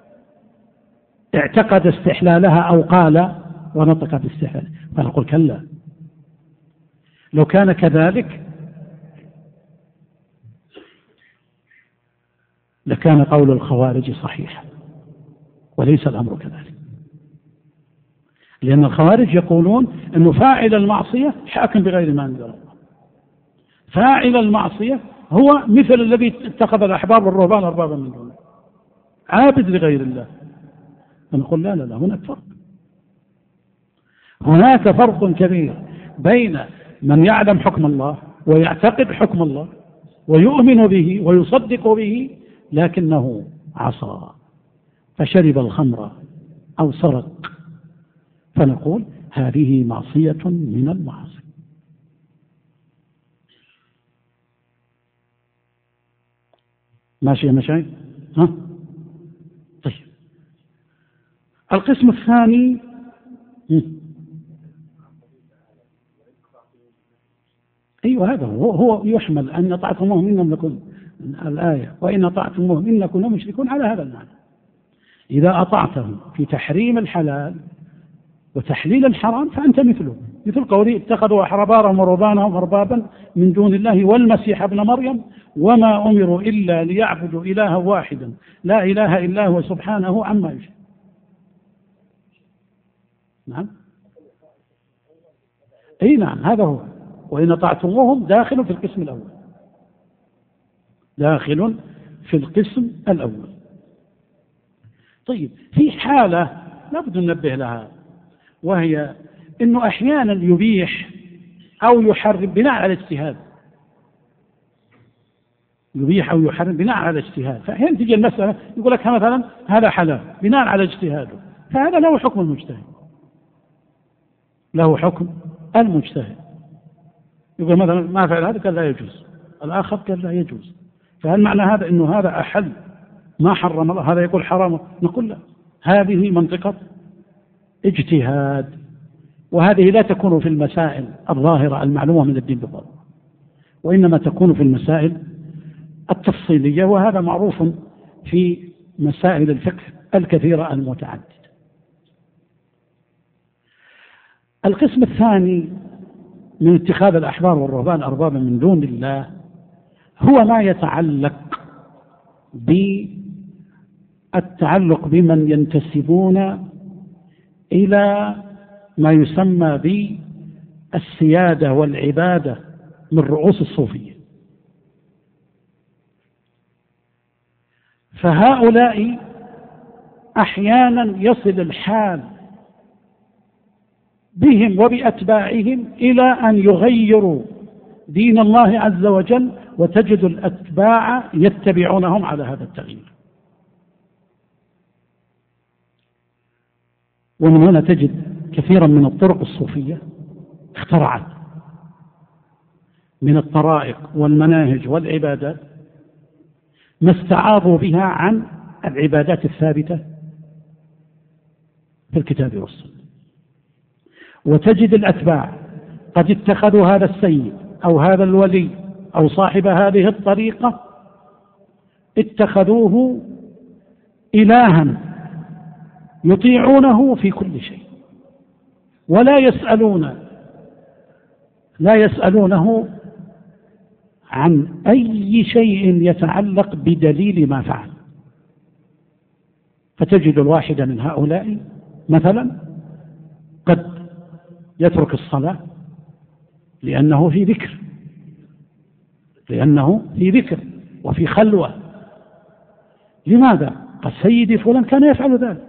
اعتقد استحلالها أو قال ونطق باستحلالها، فنقول كلا، لو كان كذلك لكان قول الخوارج صحيحا، وليس الأمر كذلك، لأن الخوارج يقولون أنه فاعل المعصية حاكم بغير ما أنزل الله، فاعل المعصية هو مثل الذي اتخذ الأحبار والرهبان أربابا من دونه، عابد لغير الله. فنقول لا، هناك فرق، هناك فرق كبير بين من يعلم حكم الله ويعتقد حكم الله ويؤمن به ويصدق به، لكنه عصى فشرب الخمر أو سرق، فنقول هذه معصية من المعاصي. ماشي يا مشايخ؟ طيب، القسم الثاني أيوة، هذا هو يحمل أن أطعتموهم إنهم لكم الآية، وإن أطعتموهم إنكم لمشركون، على هذا المعنى. إذا أطعتهم في تحريم الحلال وتحليل الحرام فأنت مثله، مثل قوله اتخذوا أحبارهم ورهبانهم أربابا من دون الله والمسيح ابن مريم وما أمروا إلا ليعبدوا إلها واحدا لا إله إلا هو سبحانه عما يشركون. نعم، أي نعم، هذا هو. وإن أطعتموهم داخل في القسم الأول، داخل في القسم الأول. طيب، في حالة لابد ننبه لها، وهي أنه أحيانا يبيح أو يحرم بناء على اجتهاد، يبيح أو يحرم بناء على اجتهاد. فأحيانا تجي المسألة يقول لك مثلا هذا حلال بناء على اجتهاده، فهذا له حكم المجتهد، له حكم المجتهد. يقول مثلا ما فعل هذا قال لا يجوز، الآخر قال لا يجوز، فهل معنى هذا أنه هذا أحل ما حرم الله، هذا يقول حرام؟ نقول لا، هذه منطقة اجتهاد، وهذه لا تكون في المسائل الظاهرة المعلومة من الدين بالضبط، وإنما تكون في المسائل التفصيلية، وهذا معروف في مسائل الفقه الكثيرة المتعددة. القسم الثاني من اتخاذ الأحبار والرهبان أربابا من دون الله هو ما يتعلق بمن ينتسبون إلى ما يسمى بالسيادة والعبادة من رؤوس الصوفية. فهؤلاء أحيانا يصل الحال بهم وبأتباعهم إلى أن يغيروا دين الله عز وجل، وتجد الأتباع يتبعونهم على هذا التغيير. ومن هنا تجد كثيرا من الطرق الصوفية اخترعت من الطرائق والمناهج والعبادات ما استعاضوا بها عن العبادات الثابتة في الكتاب والسنة. وتجد الأتباع قد اتخذوا هذا السيد أو هذا الولي أو صاحب هذه الطريقة، اتخذوه إلها يطيعونه في كل شيء، ولا يسألونه عن أي شيء يتعلق بدليل ما فعل. فتجد الواحد من هؤلاء مثلا قد يترك الصلاة لأنه في ذكر وفي خلوة. لماذا؟ قد سيدي فلان كان يفعل ذلك،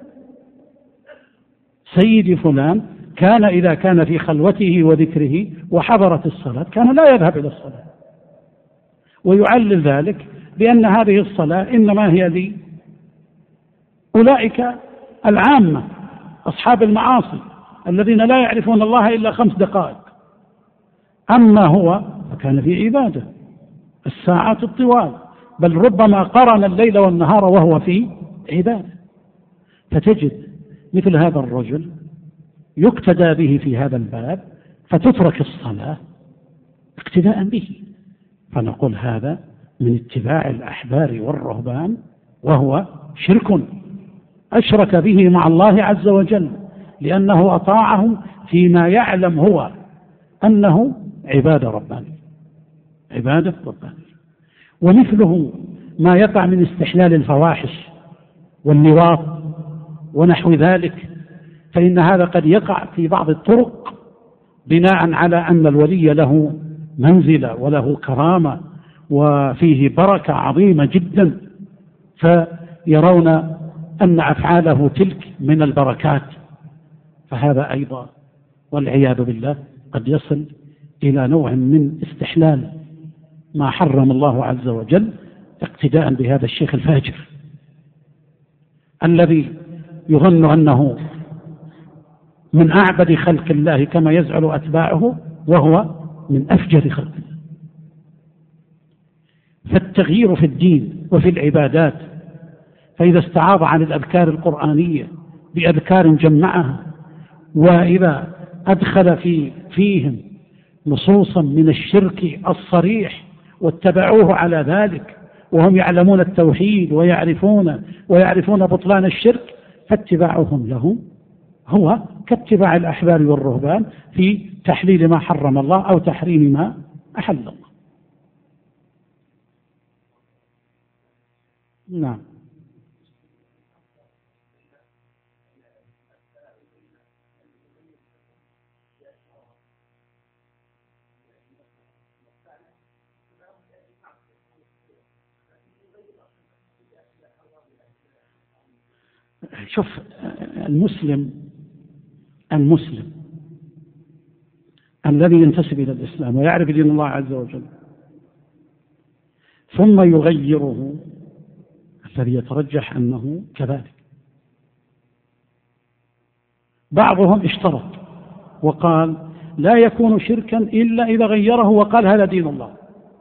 سيدي فلان كان إذا كان في خلوته وذكره وحضرت الصلاة كان لا يذهب إلى الصلاة، ويعلل ذلك بأن هذه الصلاة إنما هي لي أولئك العامة أصحاب المعاصي الذين لا يعرفون الله إلا 5 دقائق، أما هو فكان في عبادة الساعات الطوال، بل ربما قرن الليل والنهار وهو في عبادة. فتجد مثل هذا الرجل يقتدى به في هذا الباب، فتترك الصلاة اقتداء به. فنقول هذا من اتباع الأحبار والرهبان، وهو شرك أشرك به مع الله عز وجل، لأنه أطاعهم فيما يعلم هو أنه عبادة ربانية. ومثله ما يقع من استحلال الفواحش واللواط ونحو ذلك، فإن هذا قد يقع في بعض الطرق بناء على أن الولي له منزلة وله كرامة وفيه بركة عظيمة جدا، فيرون أن أفعاله تلك من البركات، فهذا أيضا والعياذ بالله قد يصل إلى نوع من استحلال ما حرم الله عز وجل، اقتداء بهذا الشيخ الفاجر الذي يظن أنه من أعبد خلق الله كما يزعل أتباعه، وهو من أفجر خلق الله. فالتغيير في الدين وفي العبادات، فإذا استعاض عن الأذكار القرآنية بأذكار جمعها، وإذا أدخل فيهم نصوصا من الشرك الصريح واتبعوه على ذلك، وهم يعلمون التوحيد ويعرفون بطلان الشرك، فاتباعهم لهم هو كاتباع الأحبار والرهبان في تحليل ما حرم الله أو تحريم ما أحل الله. نعم. شوف، المسلم الذي ينتسب إلى الإسلام ويعرف دين الله عز وجل ثم يغيره، الذي يترجح أنه كذلك. بعضهم اشترط وقال لا يكون شركا إلا إذا غيره وقال هذا دين الله،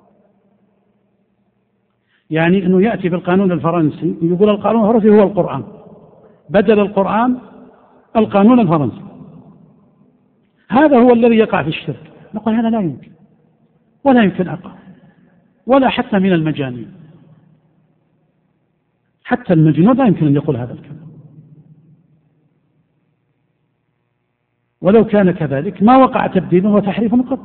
يعني أنه يأتي بالقانون الفرنسي يقول القانون الفرنسي هو القرآن، بدل القرآن القانون الفرنسي، هذا هو الذي يقع في الشرك. نقول هذا لا يمكن، ولا يمكن أقع، ولا حتى من المجانين، حتى المجنون لا يمكن أن يقول هذا الكلام. ولو كان كذلك ما وقع تبديل وتحريف قط.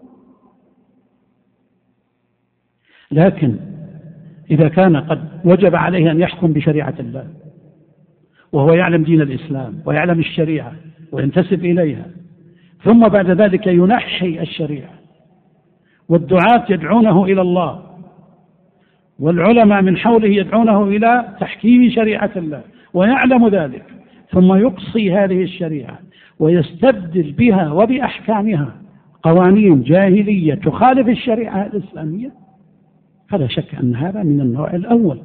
لكن إذا كان قد وجب عليه أن يحكم بشريعة الله وهو يعلم دين الإسلام ويعلم الشريعة وينتسب إليها، ثم بعد ذلك ينحي الشريعة والدعاة يدعونه إلى الله والعلماء من حوله يدعونه إلى تحكيم شريعة الله ويعلم ذلك، ثم يقصي هذه الشريعة ويستبدل بها وبأحكامها قوانين جاهلية تخالف الشريعة الإسلامية، فلا شك أن هذا من النوع الأول،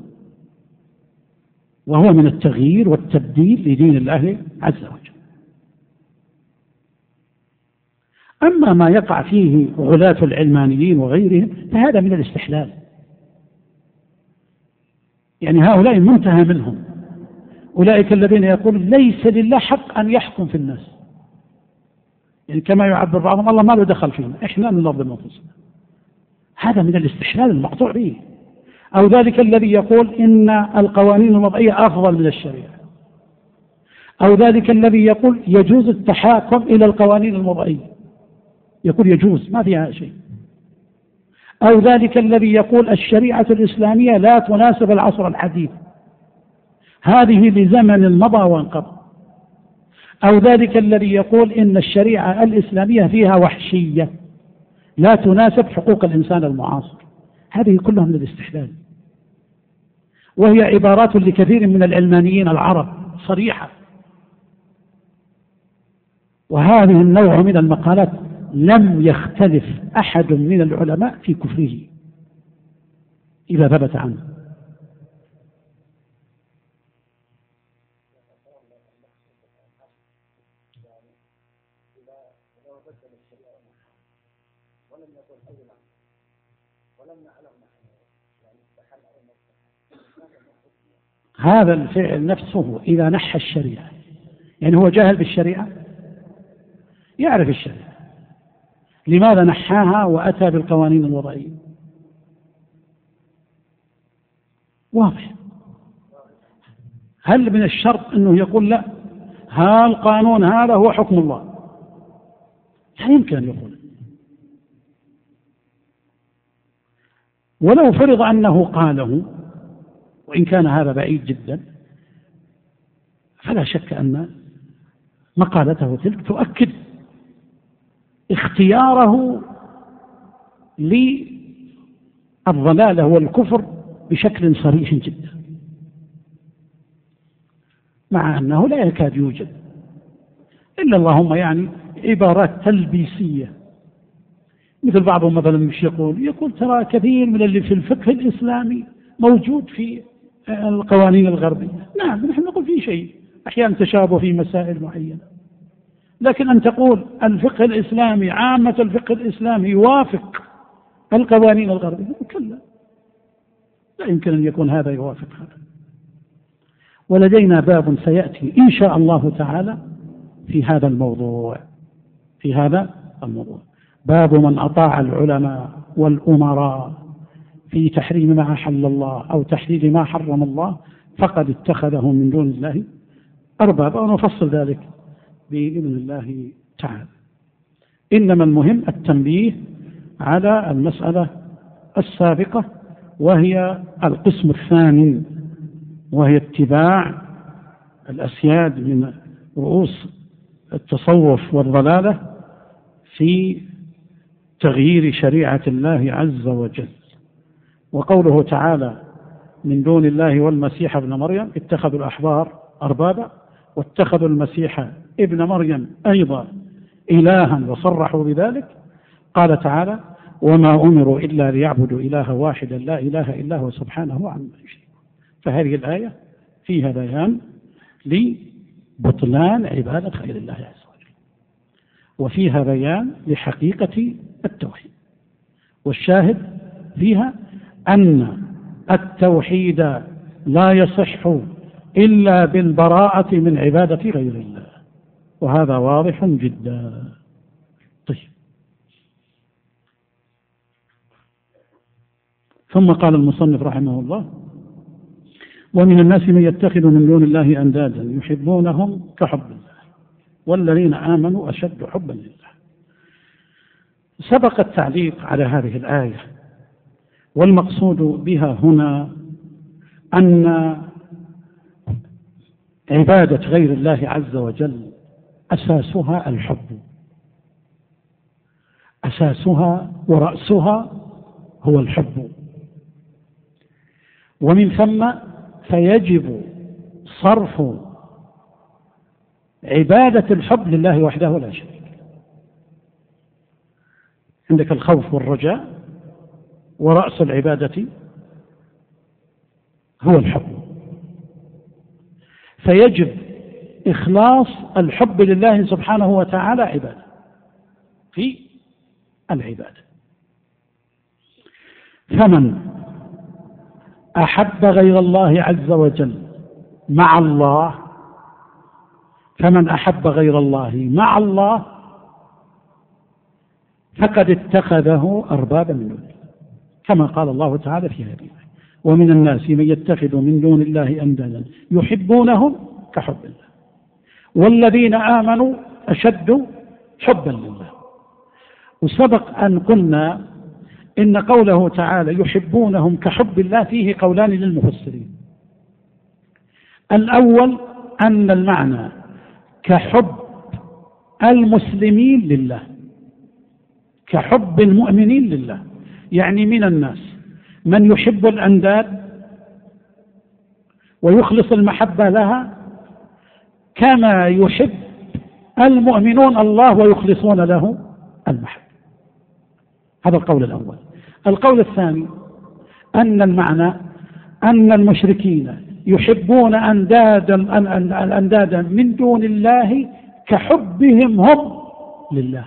وهو من التغيير والتبديل لدين الله عز وجل. أما ما يقع فيه غلاة العلمانيين وغيرهم فهذا من الاستحلال، يعني هؤلاء منتهى منهم، أولئك الذين يقول ليس لله حق أن يحكم في الناس، يعني كما يعبر بعضهم الله ما له دخل فينا، إحنا من نظلم أنفسنا، هذا من الاستحلال المقطوع به. أو ذلك الذي يقول إن القوانين الوضعية أفضل من الشريعة، أو ذلك الذي يقول يجوز التحاكم إلى القوانين الوضعية، يقول يجوز ما فيها شيء، أو ذلك الذي يقول الشريعة الإسلامية لا تناسب العصر الحديث، هذه لزمن مضى وانقضى، أو ذلك الذي يقول إن الشريعة الإسلامية فيها وحشية لا تناسب حقوق الإنسان المعاصر، هذه كلها من الاستحلال، وهي عبارات لكثير من العلمانيين العرب صريحة. وهذه النوع من المقالات لم يختلف أحد من العلماء في كفره إذا ثبت عنه. هذا الفعل نفسه إذا نحى الشريعة، يعني هو جاهل بالشريعة، يعرف الشريعة، لماذا نحاها وأتى بالقوانين الوضعية؟ واضح. هل من الشرط أنه يقول لا ها القانون هذا هو حكم الله؟ لا يمكن أن يقول. ولو فرض أنه قاله، وإن كان هذا بعيد جدا، فلا شك أن مقالته تلك تؤكد اختياره للضلالة والكفر بشكل صريح جدا، مع أنه لا يكاد يوجد إلا اللهم يعني عبارات تلبيسية، مثل بعضهم مثلا مش يقول ترى كثير من اللي في الفقه الإسلامي موجود في القوانين الغربية. نعم، نحن نقول في شيء أحيانا تشابه في مسائل معينة، لكن أن تقول الفقه الإسلامي عامة الفقه الإسلامي يوافق القوانين الغربية، كلا، لا يمكن أن يكون هذا يوافق هذا. ولدينا باب سيأتي إن شاء الله تعالى في هذا الموضوع، باب من أطاع العلماء والأمراء في تحريم ما أحل الله أو تحليل ما حرم الله فقد اتخذه من دون الله أربابا، ونفصل ذلك بإذن الله تعالى. إنما المهم التنبيه على المسألة السابقة، وهي القسم الثاني، وهي اتباع الأسياد من رؤوس التصوف والضلالة في تغيير شريعة الله عز وجل. وقوله تعالى من دون الله والمسيح ابن مريم اتخذوا الأحبار أربابا واتخذوا المسيح ابن مريم أيضا إلها وصرحوا بذلك. قال تعالى وما أمروا إلا ليعبدوا إلها واحدا لا إله إلا هو سبحانه عما يشركون. فهذه الآية فيها بيان لبطلان عبادة غير الله عز وجل، وفيها بيان لحقيقة التوحيد، والشاهد فيها أن التوحيد لا يصح إلا بالبراءة من عبادة غير الله، وهذا واضح جدا. طيب، ثم قال المصنف رحمه الله ومن الناس من يتخذ من دون الله أندادا يحبونهم كحب الله والذين آمنوا أشد حبا لله. سبق التعليق على هذه الآية، والمقصود بها هنا أن عبادة غير الله عز وجل أساسها الحب، أساسها ورأسها هو الحب، ومن ثم فيجب صرف عبادة الحب لله وحده لا شريك. عندك الخوف والرجاء، ورأس العبادة هو الحب، فيجب إخلاص الحب لله سبحانه وتعالى عبادة في العبادة. فمن أحب غير الله عز وجل مع الله، فمن أحب غير الله مع الله فقد اتخذه أربابا من دون الله، كما قال الله تعالى في هذه الآية ومن الناس من يتخذ من دون الله أندادا يحبونهم كحب الله والذين آمنوا أشد حبا لله. وسبق أن قلنا إن قوله تعالى يحبونهم كحب الله فيه قولان للمفسرين. الأول أن المعنى كحب المسلمين لله، كحب المؤمنين لله، يعني من الناس من يحب الأنداد ويخلص المحبة لها كما يحب المؤمنون الله ويخلصون له المحبة. هذا القول الأول. القول الثاني أن المعنى أن المشركين يحبون الأندادا من دون الله كحبهم هم لله،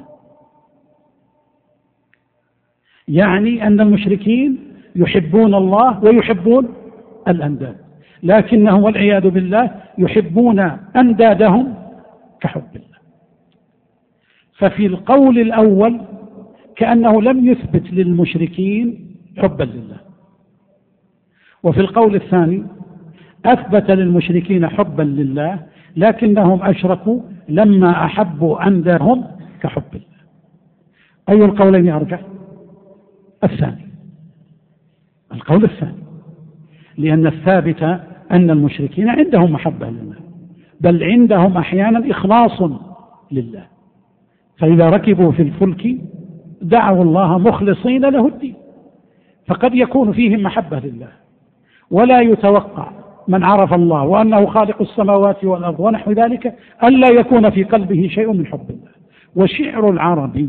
يعني أن المشركين يحبون الله ويحبون الأنداد، لكنهم والعياذ بالله يحبون أندادهم كحب الله. ففي القول الأول كأنه لم يثبت للمشركين حبا لله، وفي القول الثاني أثبت للمشركين حبا لله لكنهم أشركوا لما أحبوا أندادهم كحب الله. أي القولين أرجح؟ الثاني، القول الثاني، لأن الثابت أن المشركين عندهم محبة لله، بل عندهم أحيانا إخلاص لله، فإذا ركبوا في الفلك دعوا الله مخلصين له الدين، فقد يكون فيهم محبة لله، ولا يتوقع من عرف الله وأنه خالق السماوات والأرض ونحو ذلك ألا يكون في قلبه شيء من حب الله. وشعر العرب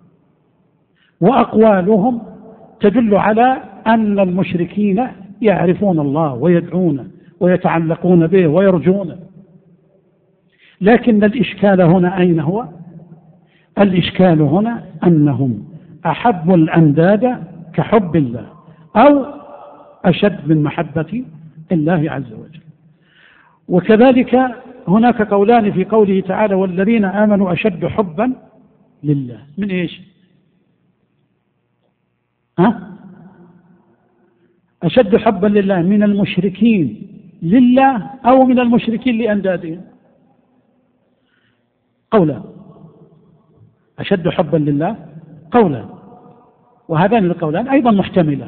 وأقوالهم تدل على أن المشركين يعرفون الله ويدعون ويتعلقون به ويرجون، لكن الإشكال هنا أين هو؟ الإشكال هنا أنهم أحبوا الأنداد كحب الله أو أشد من محبة الله عز وجل. وكذلك هناك قولان في قوله تعالى والذين آمنوا أشد حبا لله، من إيش؟ أشد حبا لله من المشركين لله أو من المشركين لأندادهم؟ قولا. أشد حبا لله قولا، وهذان القولان أيضا محتملان،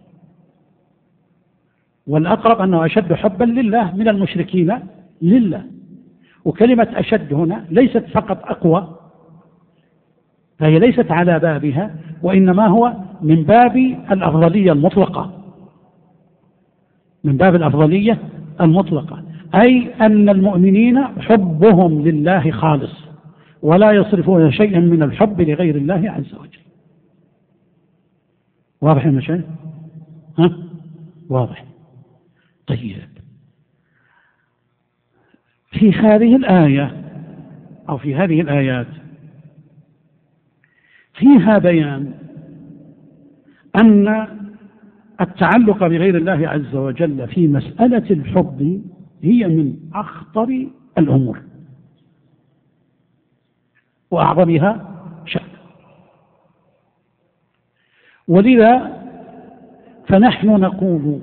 والأقرب أنه أشد حبا لله من المشركين لله. وكلمة أشد هنا ليست فقط أقوى، فهي ليست على بابها، وإنما هو من باب الأفضلية المطلقة، من باب الأفضلية المطلقة، أي أن المؤمنين حبهم لله خالص، ولا يصرفون شيئا من الحب لغير الله عز وجل. واضح يا مشايخ؟ واضح. طيب، في هذه الآية أو في هذه الآيات فيها بيان أن التعلق بغير الله عز وجل في مسألة الحب هي من أخطر الأمور وأعظمها شأن، ولذا فنحن نقول،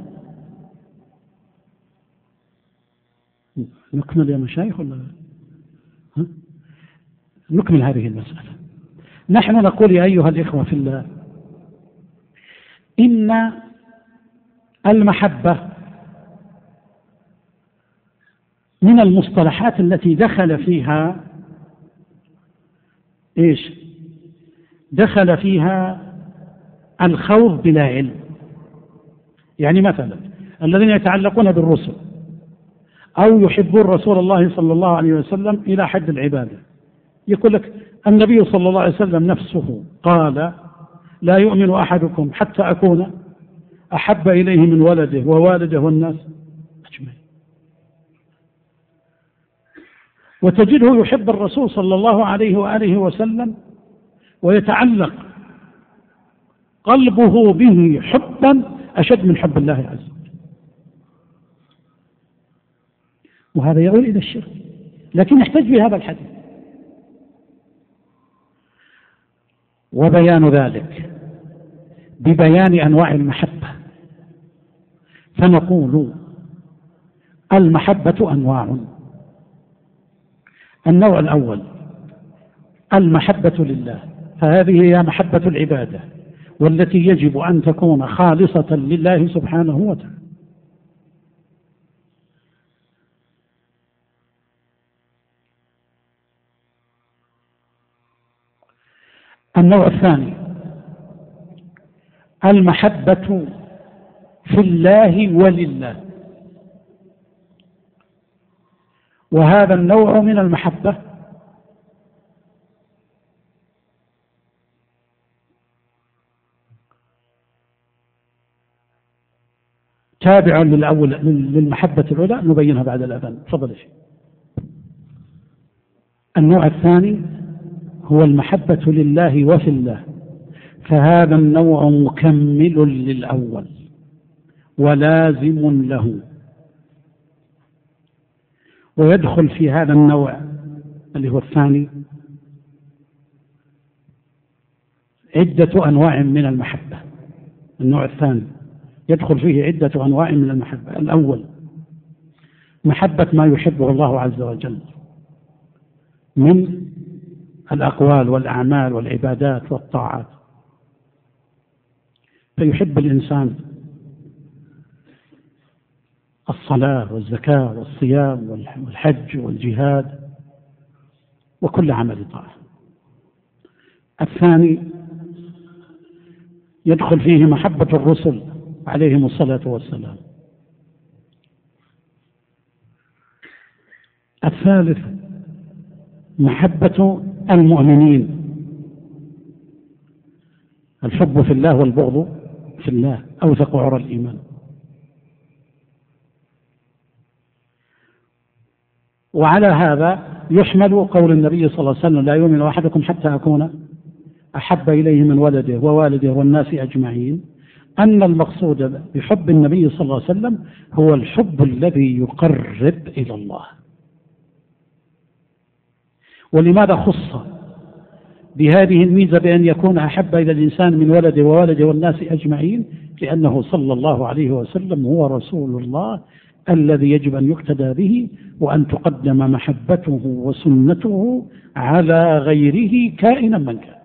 نكمل يا مشايخ ولا نكمل هذه المسألة. نحن نقول يا أيها الإخوة في الله، إن المحبة من المصطلحات التي دخل فيها إيش؟ دخل فيها الخوض بلا علم. يعني مثلا الذين يتعلقون بالرسل أو يحبون رسول الله صلى الله عليه وسلم إلى حد العبادة، يقول لك النبي صلى الله عليه وسلم نفسه قال: لا يؤمن أحدكم حتى أكون أحب إليه من ولده ووالده والناس أجمعين. وتجده يحب الرسول صلى الله عليه وآله وسلم ويتعلق قلبه به حبا أشد من حب الله عز وجل، وهذا يؤول إلى الشرك، لكن يحتج بهذا الحديث. وبيان ذلك ببيان أنواع المحبة، فنقول المحبة أنواع. النوع الأول المحبة لله، فهذه هي محبة العبادة، والتي يجب أن تكون خالصة لله سبحانه وتعالى. النوع الثاني المحبة في الله ولله، وهذا النوع من المحبة تابع للمحبة الأولى، نبينها بعد الأذان. تفضل يا شيخ. النوع الثاني هو المحبة لله وفي الله، فهذا النوع مكمل للأول ولازم له. ويدخل في هذا النوع اللي هو الثاني عدة أنواع من المحبة. النوع الثاني يدخل فيه عدة أنواع من المحبة. الأول محبة ما يحبه الله عز وجل من الأقوال والأعمال والعبادات والطاعات، فيحب الإنسان الصلاة والزكاة والصيام والحج والجهاد وكل عمل طاعة. الثاني يدخل فيه محبة الرسل عليهم الصلاة والسلام. الثالث محبة المؤمنين، الحب في الله والبغض في الله أوثق عرى الإيمان. وعلى هذا يحمل قول النبي صلى الله عليه وسلم: لا يؤمن أحدكم حتى أكون أحب إليه من ولده ووالده والناس أجمعين، أن المقصود بحب النبي صلى الله عليه وسلم هو الحب الذي يقرب إلى الله. ولماذا خص بهذه الميزة بأن يكون أحب إلى الإنسان من ولده ووالده والناس أجمعين؟ لأنه صلى الله عليه وسلم هو رسول الله الذي يجب أن يقتدى به، وأن تقدم محبته وسنته على غيره كائنا من كان.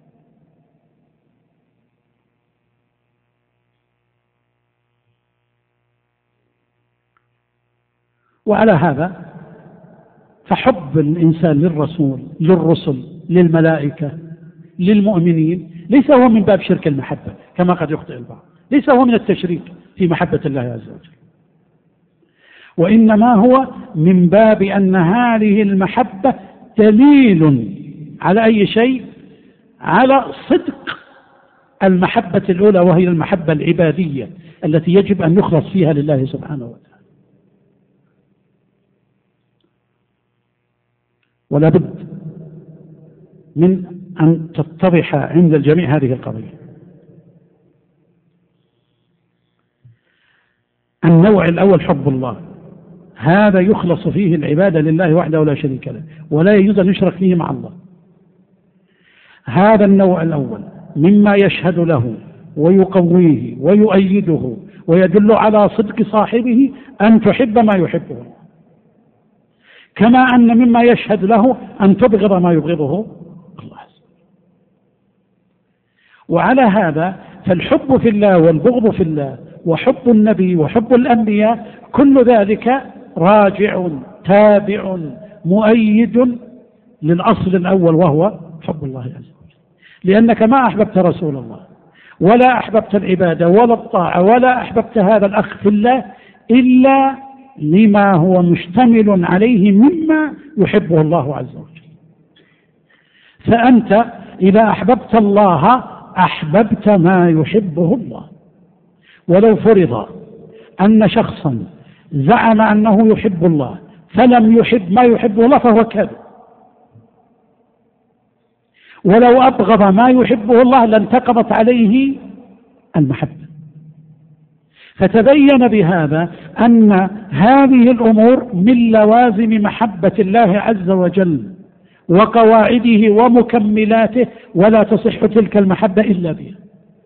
وعلى هذا فحب الإنسان للرسل للملائكة للمؤمنين ليس هو من باب شرك المحبة كما قد يخطئ البعض، ليس هو من التشريك في محبة الله عز وجل، وإنما هو من باب أن هذه المحبة دليل على أي شيء؟ على صدق المحبة الأولى، وهي المحبة العبادية التي يجب أن يخلص فيها لله سبحانه وتعالى. ولا بد من أن تتضح عند الجميع هذه القضية. النوع الأول حب الله، هذا يخلص فيه العبادة لله وحده لا شريك له، ولا يجوز أن يشرك فيه مع الله. هذا النوع الأول مما يشهد له ويقويه ويؤيده ويدل على صدق صاحبه أن تحب ما يحبه الله، كما أن مما يشهد له أن تبغض ما يبغضه الله. وعلى هذا فالحب في الله والبغض في الله وحب النبي وحب الأنبياء كل ذلك راجع تابع مؤيد للأصل الأول، وهو حب الله عز وجل. لأنك ما أحببت رسول الله ولا أحببت العبادة ولا الطاعة ولا أحببت هذا الأخ في الله إلا لما هو مشتمل عليه مما يحبه الله عز وجل. فأنت إذا أحببت الله أحببت ما يحبه الله. ولو فرض أن شخصا زعم أنه يحب الله فلم يحب ما يحبه الله فهو كاذب، ولو أبغض ما يحبه الله لانتقضت عليه المحبة. فتبين بهذا أن هذه الأمور من لوازم محبة الله عز وجل وقواعده ومكملاته، ولا تصح تلك المحبة إلا بها.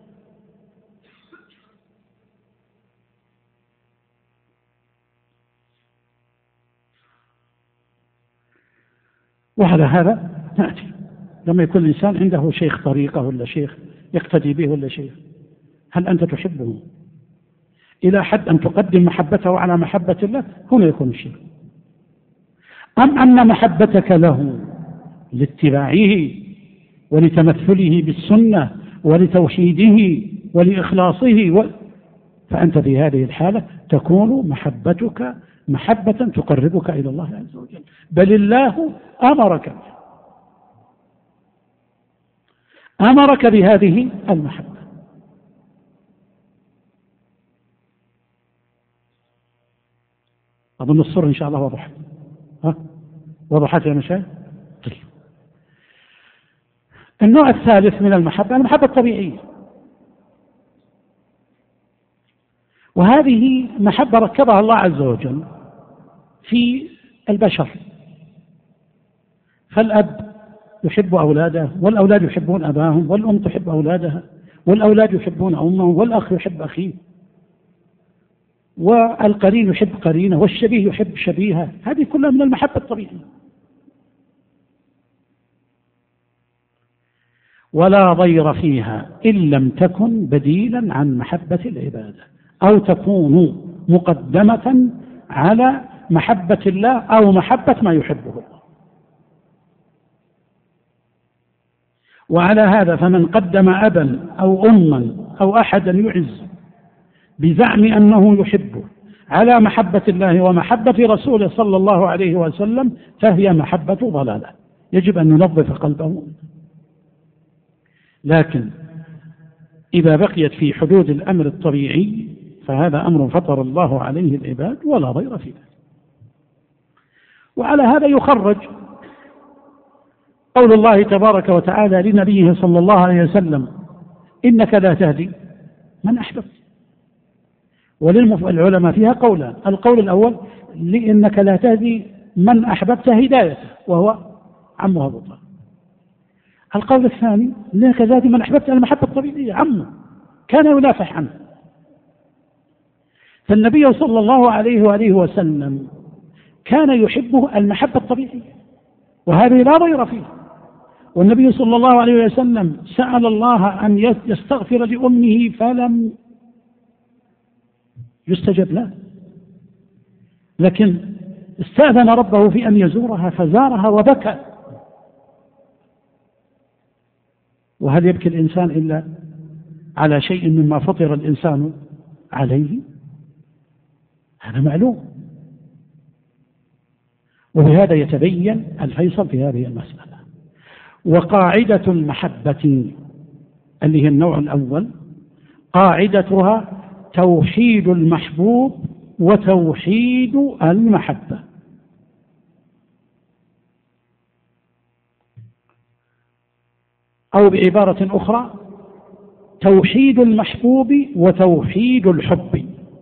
وعلى هذا نأتي لما يكون الإنسان عنده شيخ طريقة ولا شيخ يقتدي به ولا شيخ، هل أنت تحبه إلى حد أن تقدم محبته على محبة الله؟ هنا يكون الشيخ. أم أن محبتك له لاتباعه ولتمثله بالسنة ولتوحيده ولإخلاصه فأنت في هذه الحالة تكون محبتك محبة تقربك إلى الله عز وجل، بل الله أمرك بهذه المحبة. أظن الصورة إن شاء الله وضحت. وضحت يا مشايخ؟ طيب. النوع الثالث من المحبة المحبة الطبيعية، وهذه محبة ركبها الله عز وجل في البشر. فالأب يحب أولاده، والأولاد يحبون أباهم، والأم تحب أولادها، والأولاد يحبون أمهم، والأخ يحب أخيه، والقرين يحب قرينه، والشبيه يحب شبيهه. هذه كلها من المحبة الطبيعية. ولا ضير فيها إن لم تكن بديلا عن محبة العبادة، أو تكون مقدمة على محبة الله أو محبة ما يحبه الله. وعلى هذا فمن قدم أبا أو أما أو أحدا يعز بزعم أنه يحبه على محبة الله ومحبة رسوله صلى الله عليه وسلم فهي محبة ضلالة، يجب أن ننظف قلبه. لكن إذا بقيت في حدود الأمر الطبيعي فهذا أمر فطر الله عليه العباد ولا ضير فيه. وعلى هذا يخرج قول الله تبارك وتعالى لنبيه صلى الله عليه وسلم: إنك لا تهدي من أحببت. وللعلماء فيها قولان: القول الأول لإنك لا تهدي من أحببت هدايته وهو عمه أبو طالب. القول الثاني لإنك لا تهدي من أحببت المحبة الطبيعية، عمه كان ينافح عنه فالنبي صلى الله عليه وآله وسلم كان يحبه المحبة الطبيعية، وهذه لا ضير فيها. والنبي صلى الله عليه وسلم سأل الله أن يستغفر لأمه فلم يستجب له، لكن استأذن ربه في أن يزورها فزارها وبكى. وهل يبكي الإنسان إلا على شيء مما فطر الإنسان عليه؟ هذا معلوم. وبهذا يتبين الفيصل في هذه المسألة. وقاعدة المحبة اللي هي النوع الأول قاعدتها توحيد المحبوب وتوحيد المحبة. أو بعبارة أخرى توحيد المحبوب وتوحيد الحب.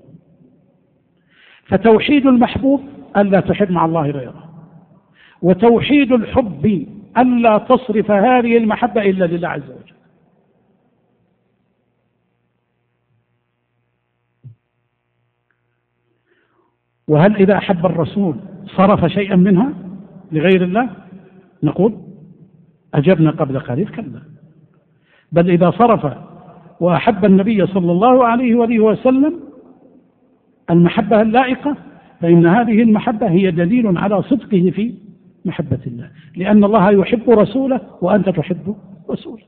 فتوحيد المحبوب ألا تحب مع الله غيره، وتوحيد الحب ألا تصرف هذه المحبة إلا لله عز وجل. وهل إذا أحب الرسول صرف شيئا منها لغير الله؟ نقول أجبنا قبل قليل كلا، بل إذا صرف وأحب النبي صلى الله عليه وآله وسلم المحبة اللائقة فإن هذه المحبة هي دليل على صدقه في محبة الله، لأن الله يحب رسوله وأنت تحب رسوله.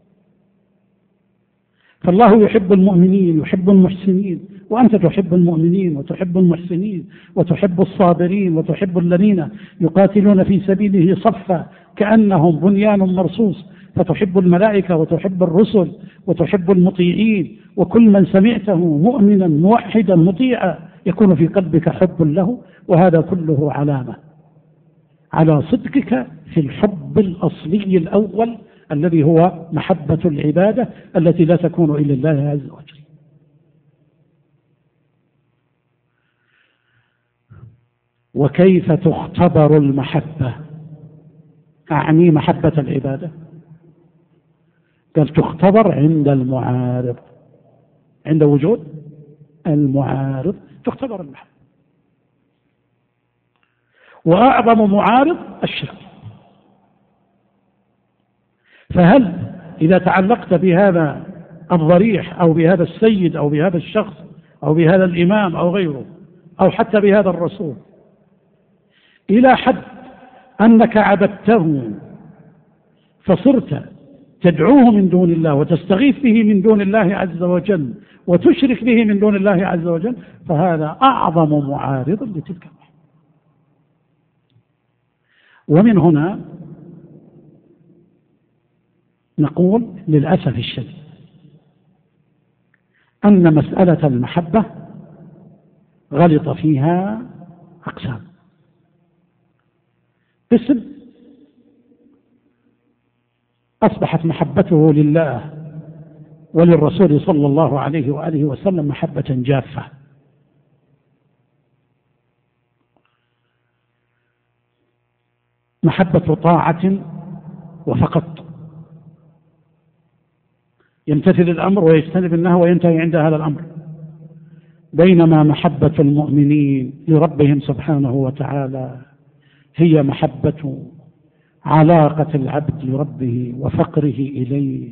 فالله يحب المؤمنين يحب المحسنين، وأنت تحب المؤمنين وتحب المحسنين وتحب الصابرين وتحب الذين يقاتلون في سبيله صفا كأنهم بنيان مرصوص، فتحب الملائكة وتحب الرسل وتحب المطيعين، وكل من سمعته مؤمنا موحدا مطيعا يكون في قلبك حب له. وهذا كله علامة على صدقك في الحب الأصلي الأول الذي هو محبة العبادة التي لا تكون إلا الله عز وجل. وكيف تختبر المحبة؟ أعني محبة العبادة. قال تختبر عند المعارض، عند وجود المعارض تختبر المحبة. وأعظم معارض الشرك. فهل إذا تعلقت بهذا الضريح أو بهذا السيد أو بهذا الشخص أو بهذا الإمام أو غيره أو حتى بهذا الرسول إلى حد أنك عبدته فصرت تدعوه من دون الله وتستغيث به من دون الله عز وجل وتشرك به من دون الله عز وجل، فهذا أعظم معارض لتلك المحبة. ومن هنا نقول للأسف الشديد أن مسألة المحبة غلط فيها أقسام. قسم أصبحت محبته لله وللرسول صلى الله عليه وآله وسلم محبة جافة، محبة طاعة وفقط، يمتثل الأمر ويجتنب النهي وينتهي عند هذا الأمر. بينما محبة المؤمنين لربهم سبحانه وتعالى هي محبة علاقة العبد لربه وفقره إليه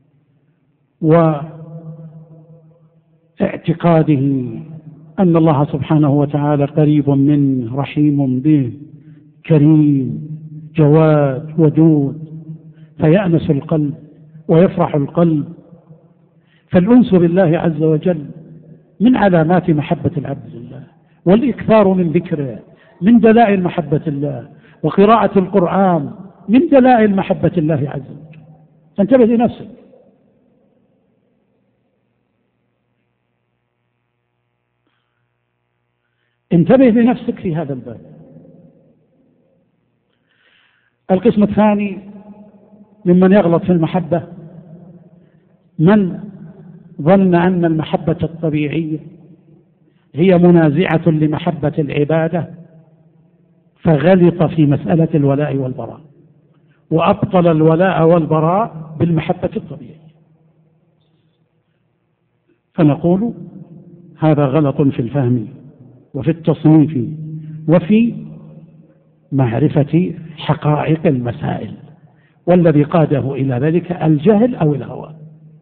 واعتقاده أن الله سبحانه وتعالى قريب منه رحيم به كريم جواد ودود، فيأنس القلب ويفرح القلب. فالأنس بالله عز وجل من علامات محبة العبد لله، والإكثار من ذكره من دلائل محبة الله، وقراءة القرآن من دلائل محبة الله عز وجل. فانتبه لنفسك. انتبه لنفسك في هذا الباب. القسم الثاني ممن يغلط في المحبة من ظن أن المحبة الطبيعية هي منازعة لمحبة العبادة، فغلط في مسألة الولاء والبراء وأبطل الولاء والبراء بالمحبة الطبيعية. فنقول هذا غلط في الفهم وفي التصنيف وفي معرفة حقائق المسائل، والذي قاده إلى ذلك الجهل أو الهوى.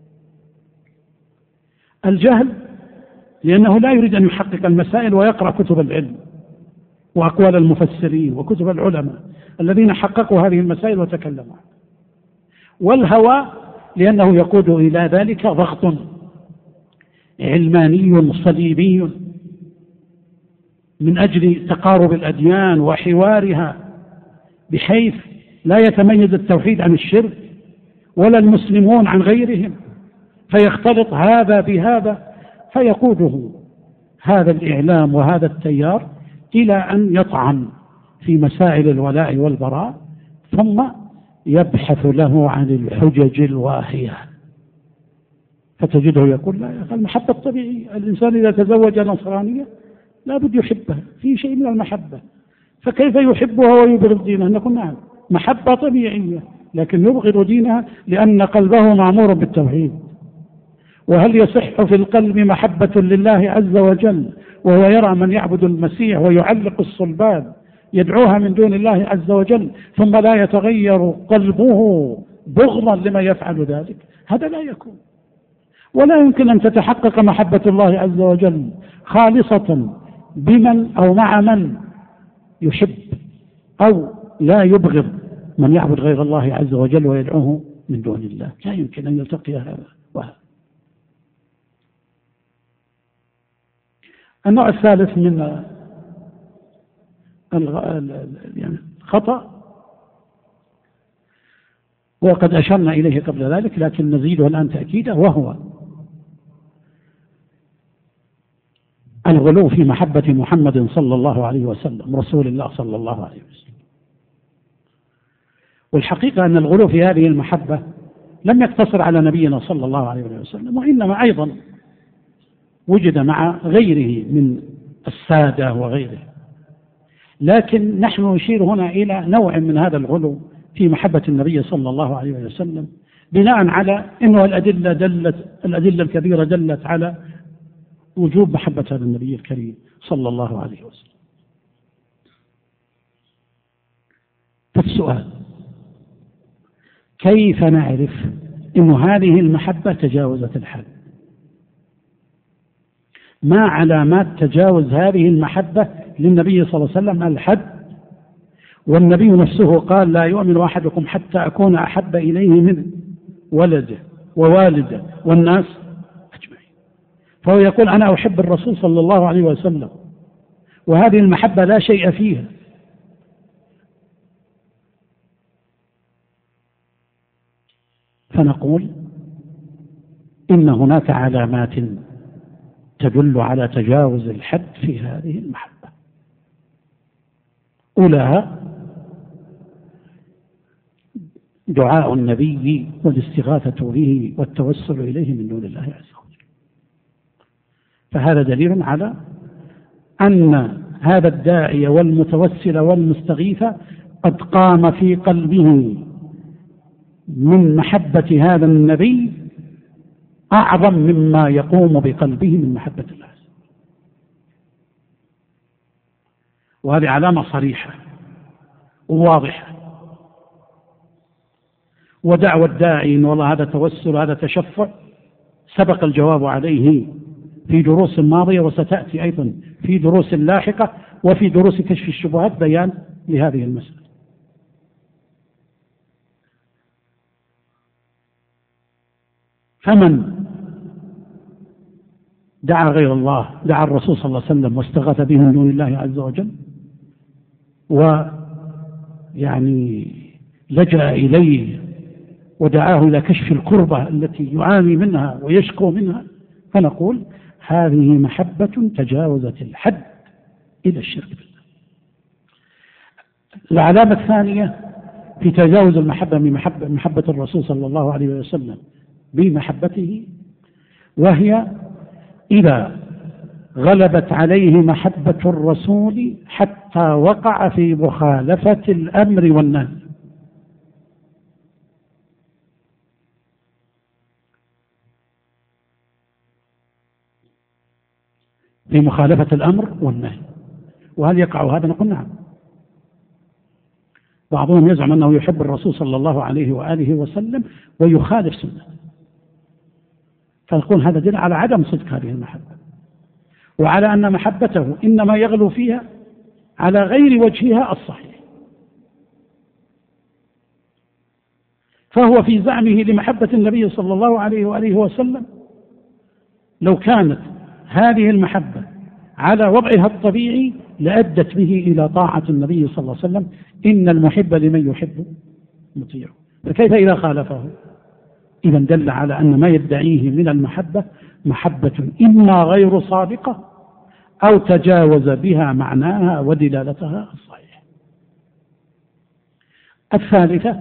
الجهل لأنه لا يريد أن يحقق المسائل ويقرأ كتب العلم وأقوال المفسرين وكتب العلماء الذين حققوا هذه المسائل وتكلموا. والهوى لأنه يقود إلى ذلك ضغط علماني صليبي من أجل تقارب الأديان وحوارها، بحيث لا يتميز التوحيد عن الشرك ولا المسلمون عن غيرهم، فيختلط هذا بهذا، فيقوده هذا الإعلام وهذا التيار إلى أن يطعن في مسائل الولاء والبراء، ثم يبحث له عن الحجج الواهية، فتجده يقول لا يا أخي المحبة الطبيعية، الإنسان إذا تزوج نصرانية لا بد يحبها، في شيء من المحبة، فكيف يحبها ويبغض دينها؟ نقول نعم محبة طبيعية، لكن يبغض دينها لأن قلبه معمور بالتوحيد. وهل يصح في القلب محبة لله عز وجل وهو يرى من يعبد المسيح ويعلق الصلبان يدعوها من دون الله عز وجل ثم لا يتغير قلبه بغضا لما يفعل ذلك؟ هذا لا يكون. ولا يمكن أن تتحقق محبة الله عز وجل خالصة بمن أو مع من يحب أو لا يبغض من يعبد غير الله عز وجل ويدعوه من دون الله، لا يمكن أن يلتقي هذا وهذا. النوع الثالث من الخطأ وقد أشرنا إليه قبل ذلك لكن نزيده الآن تأكيدا، وهو الغلو في محبة محمد صلى الله عليه وسلم رسول الله صلى الله عليه وسلم. والحقيقة أن الغلو في هذه المحبة لم يقتصر على نبينا صلى الله عليه وسلم، وإنما أيضا وجد مع غيره من السادة وغيره، لكن نحن نشير هنا إلى نوع من هذا الغلو في محبة النبي صلى الله عليه وسلم بناء على أنه الأدلة الكبيرة دلت على وجوب محبة هذا النبي الكريم صلى الله عليه وسلم. فالسؤال كيف نعرف أن هذه المحبة تجاوزت الحد؟ ما علامات تجاوز هذه المحبة للنبي صلى الله عليه وسلم الحد؟ والنبي نفسه قال لا يؤمن أحدكم حتى أكون أحب إليه من ولده ووالده والناس أجمعين. فهو يقول أنا أحب الرسول صلى الله عليه وسلم، وهذه المحبة لا شيء فيها. فنقول إن هناك علامات تدل على تجاوز الحد في هذه المحبة. أولاها دعاء النبي والاستغاثة به والتوسل إليه من دون الله عز وجل، فهذا دليل على أن هذا الداعي والمتوسل والمستغيث قد قام في قلبه من محبة هذا النبي أعظم مما يقوم بقلبه من محبة الله، وهذه علامة صريحة وواضحة. ودعوى الداعي إن والله هذا توسل هذا تشفع سبق الجواب عليه في دروس ماضية، وستأتي أيضا في دروس لاحقة وفي دروس كشف الشبهات بيان لهذه المسألة. فمن دعا غير الله، دعا الرسول صلى الله عليه وسلم واستغاث به من دون الله عز وجل ويعني لجأ إليه ودعاه إلى كشف الكربة التي يعاني منها ويشكو منها، فنقول هذه محبة تجاوزت الحد إلى الشرك بالله. العلامة الثانية في تجاوز المحبة من محبة الرسول صلى الله عليه وسلم بمحبته، وهي إذا غلبت عليه محبة الرسول حتى وقع في مخالفة الأمر والنهي. في مخالفة الأمر والنهي. وهل يقع هذا؟ نقول نعم. بعضهم يزعم أنه يحب الرسول صلى الله عليه وآله وسلم ويخالف سنة، فنقول هذا دليل على عدم صدق هذه المحبة، وعلى أن محبته إنما يغلو فيها على غير وجهها الصحيح. فهو في زعمه لمحبة النبي صلى الله عليه وآله وسلم لو كانت هذه المحبة على وضعها الطبيعي لأدت به إلى طاعة النبي صلى الله عليه وسلم، إن المحب لمن يحب مطيع. فكيف إذا خالفه؟ إذا دل على أن ما يدعيه من المحبة محبة إما غير صادقة أو تجاوز بها معناها ودلالتها الصحيحة. الثالثة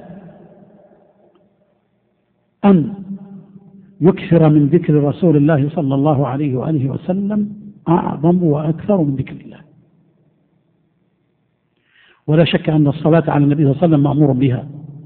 أن يكثر من ذكر رسول الله صلى الله عليه وآله وسلم أعظم وأكثر من ذكر الله. ولا شك أن الصلاة على النبي صلى الله عليه وسلم مأمور بها،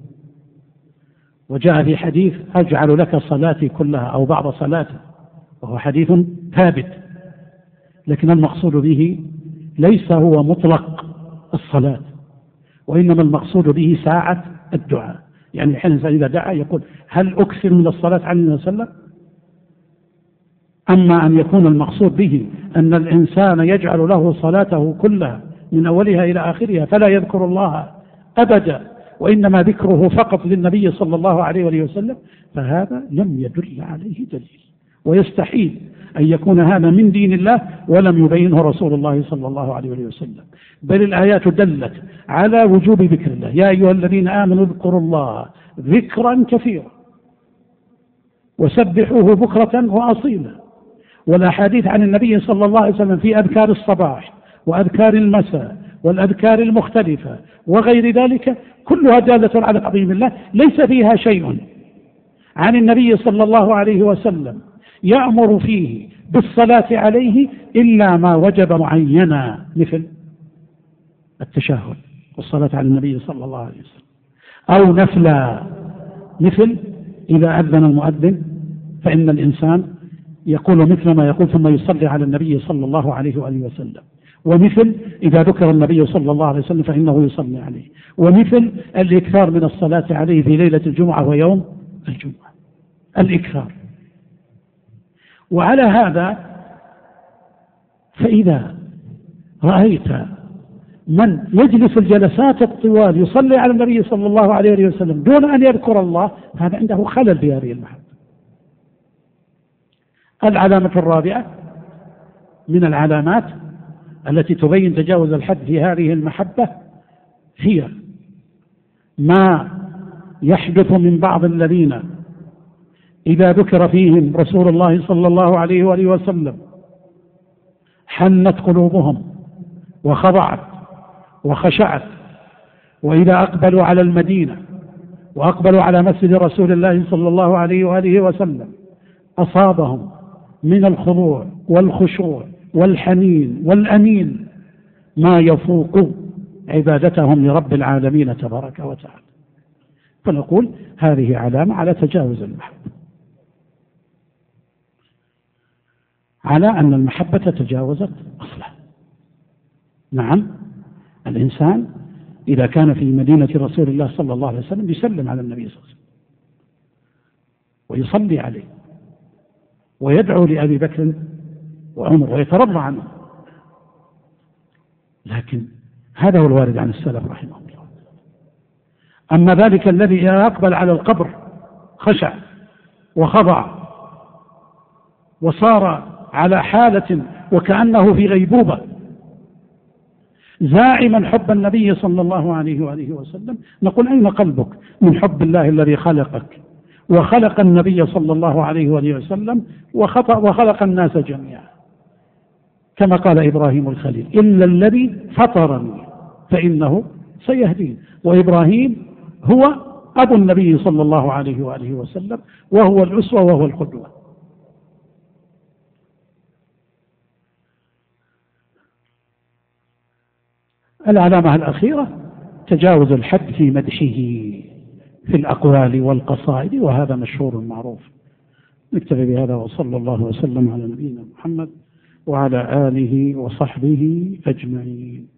وجاء في حديث أجعل لك صلاتي كلها أو بعض صلاتي، وهو حديث ثابت، لكن المقصود به ليس هو مطلق الصلاة، وإنما المقصود به ساعة الدعاء. يعني حين الإنسان إذا دعا يقول هل أكثر من الصلاة على النبي صلى الله عليه وسلم؟ أما أن يكون المقصود به أن الإنسان يجعل له صلاته كلها من أولها إلى آخرها فلا يذكر الله أبدا، وإنما ذكره فقط للنبي صلى الله عليه وسلم، فهذا لم يدل عليه دليل، ويستحيل أن يكون هذا من دين الله ولم يبينه رسول الله صلى الله عليه وسلم. بل الآيات دلت على وجوب ذكر الله، يا أيها الذين آمنوا اذكروا الله ذكرا كثيرا وسبحوه بكرة وأصيلا. والأحاديث عن النبي صلى الله عليه وسلم في أذكار الصباح وأذكار المساء والأذكار المختلفة وغير ذلك كلها دالة على تعظيم الله، ليس فيها شيء عن النبي صلى الله عليه وسلم يأمر فيه بالصلاة عليه إلا ما وجب معينا، مثل التشهد والصلاة على النبي صلى الله عليه وسلم، أو نفلا مثل إذا أذن المؤذن فإن الإنسان يقول مثل ما يقول ثم يصلي على النبي صلى الله عليه وآله وسلم، ومثل إذا ذكر النبي صلى الله عليه وسلم فإنه يصلي عليه، ومثل الإكثار من الصلاة عليه في ليلة الجمعة ويوم الجمعة، الإكثار. وعلى هذا فإذا رأيت من يجلس الجلسات الطوال يصلي على النبي صلى الله عليه وسلم دون أن يذكر الله، هذا عنده خلل في هذه المحبة. العلامة الرابعة من العلامات التي تبين تجاوز الحد في هذه المحبة هي ما يحدث من بعض الذين إذا ذكر فيهم رسول الله صلى الله عليه وآله وسلم حنت قلوبهم وخضعت وخشعت، وإذا أقبلوا على المدينة وأقبلوا على مسجد رسول الله صلى الله عليه وآله وسلم أصابهم من الخضوع والخشوع والحنين والأنين ما يفوق عبادتهم لرب العالمين تبارك وتعالى. فنقول هذه علامة على تجاوز المحبة، على أن المحبة تجاوزت أصلا. نعم، الإنسان إذا كان في مدينة رسول الله صلى الله عليه وسلم يسلم على النبي صلى الله عليه وسلم ويصلي عليه ويدعو لأبي بكر وعمر ويترضى عنه، لكن هذا هو الوارد عن السلف رحمه الله. أما ذلك الذي يقبل على القبر خشع وخضع وصار على حالة وكأنه في غيبوبة زاعما حب النبي صلى الله عليه وآله وسلم، نقول أين قلبك من حب الله الذي خلقك وخلق النبي صلى الله عليه وآله وسلم وخلق الناس جميعا، كما قال إبراهيم الخليل إلا الذي فطرني فإنه سيهدين. وإبراهيم هو أبو النبي صلى الله عليه وآله وسلم، وهو الأسوة وهو القدوة. العلامة الأخيرة تجاوز الحد في مدحه في الأقوال والقصائد، وهذا مشهور معروف. نكتفي بهذا وصلى الله وسلم على نبينا محمد وعلى آله وصحبه أجمعين.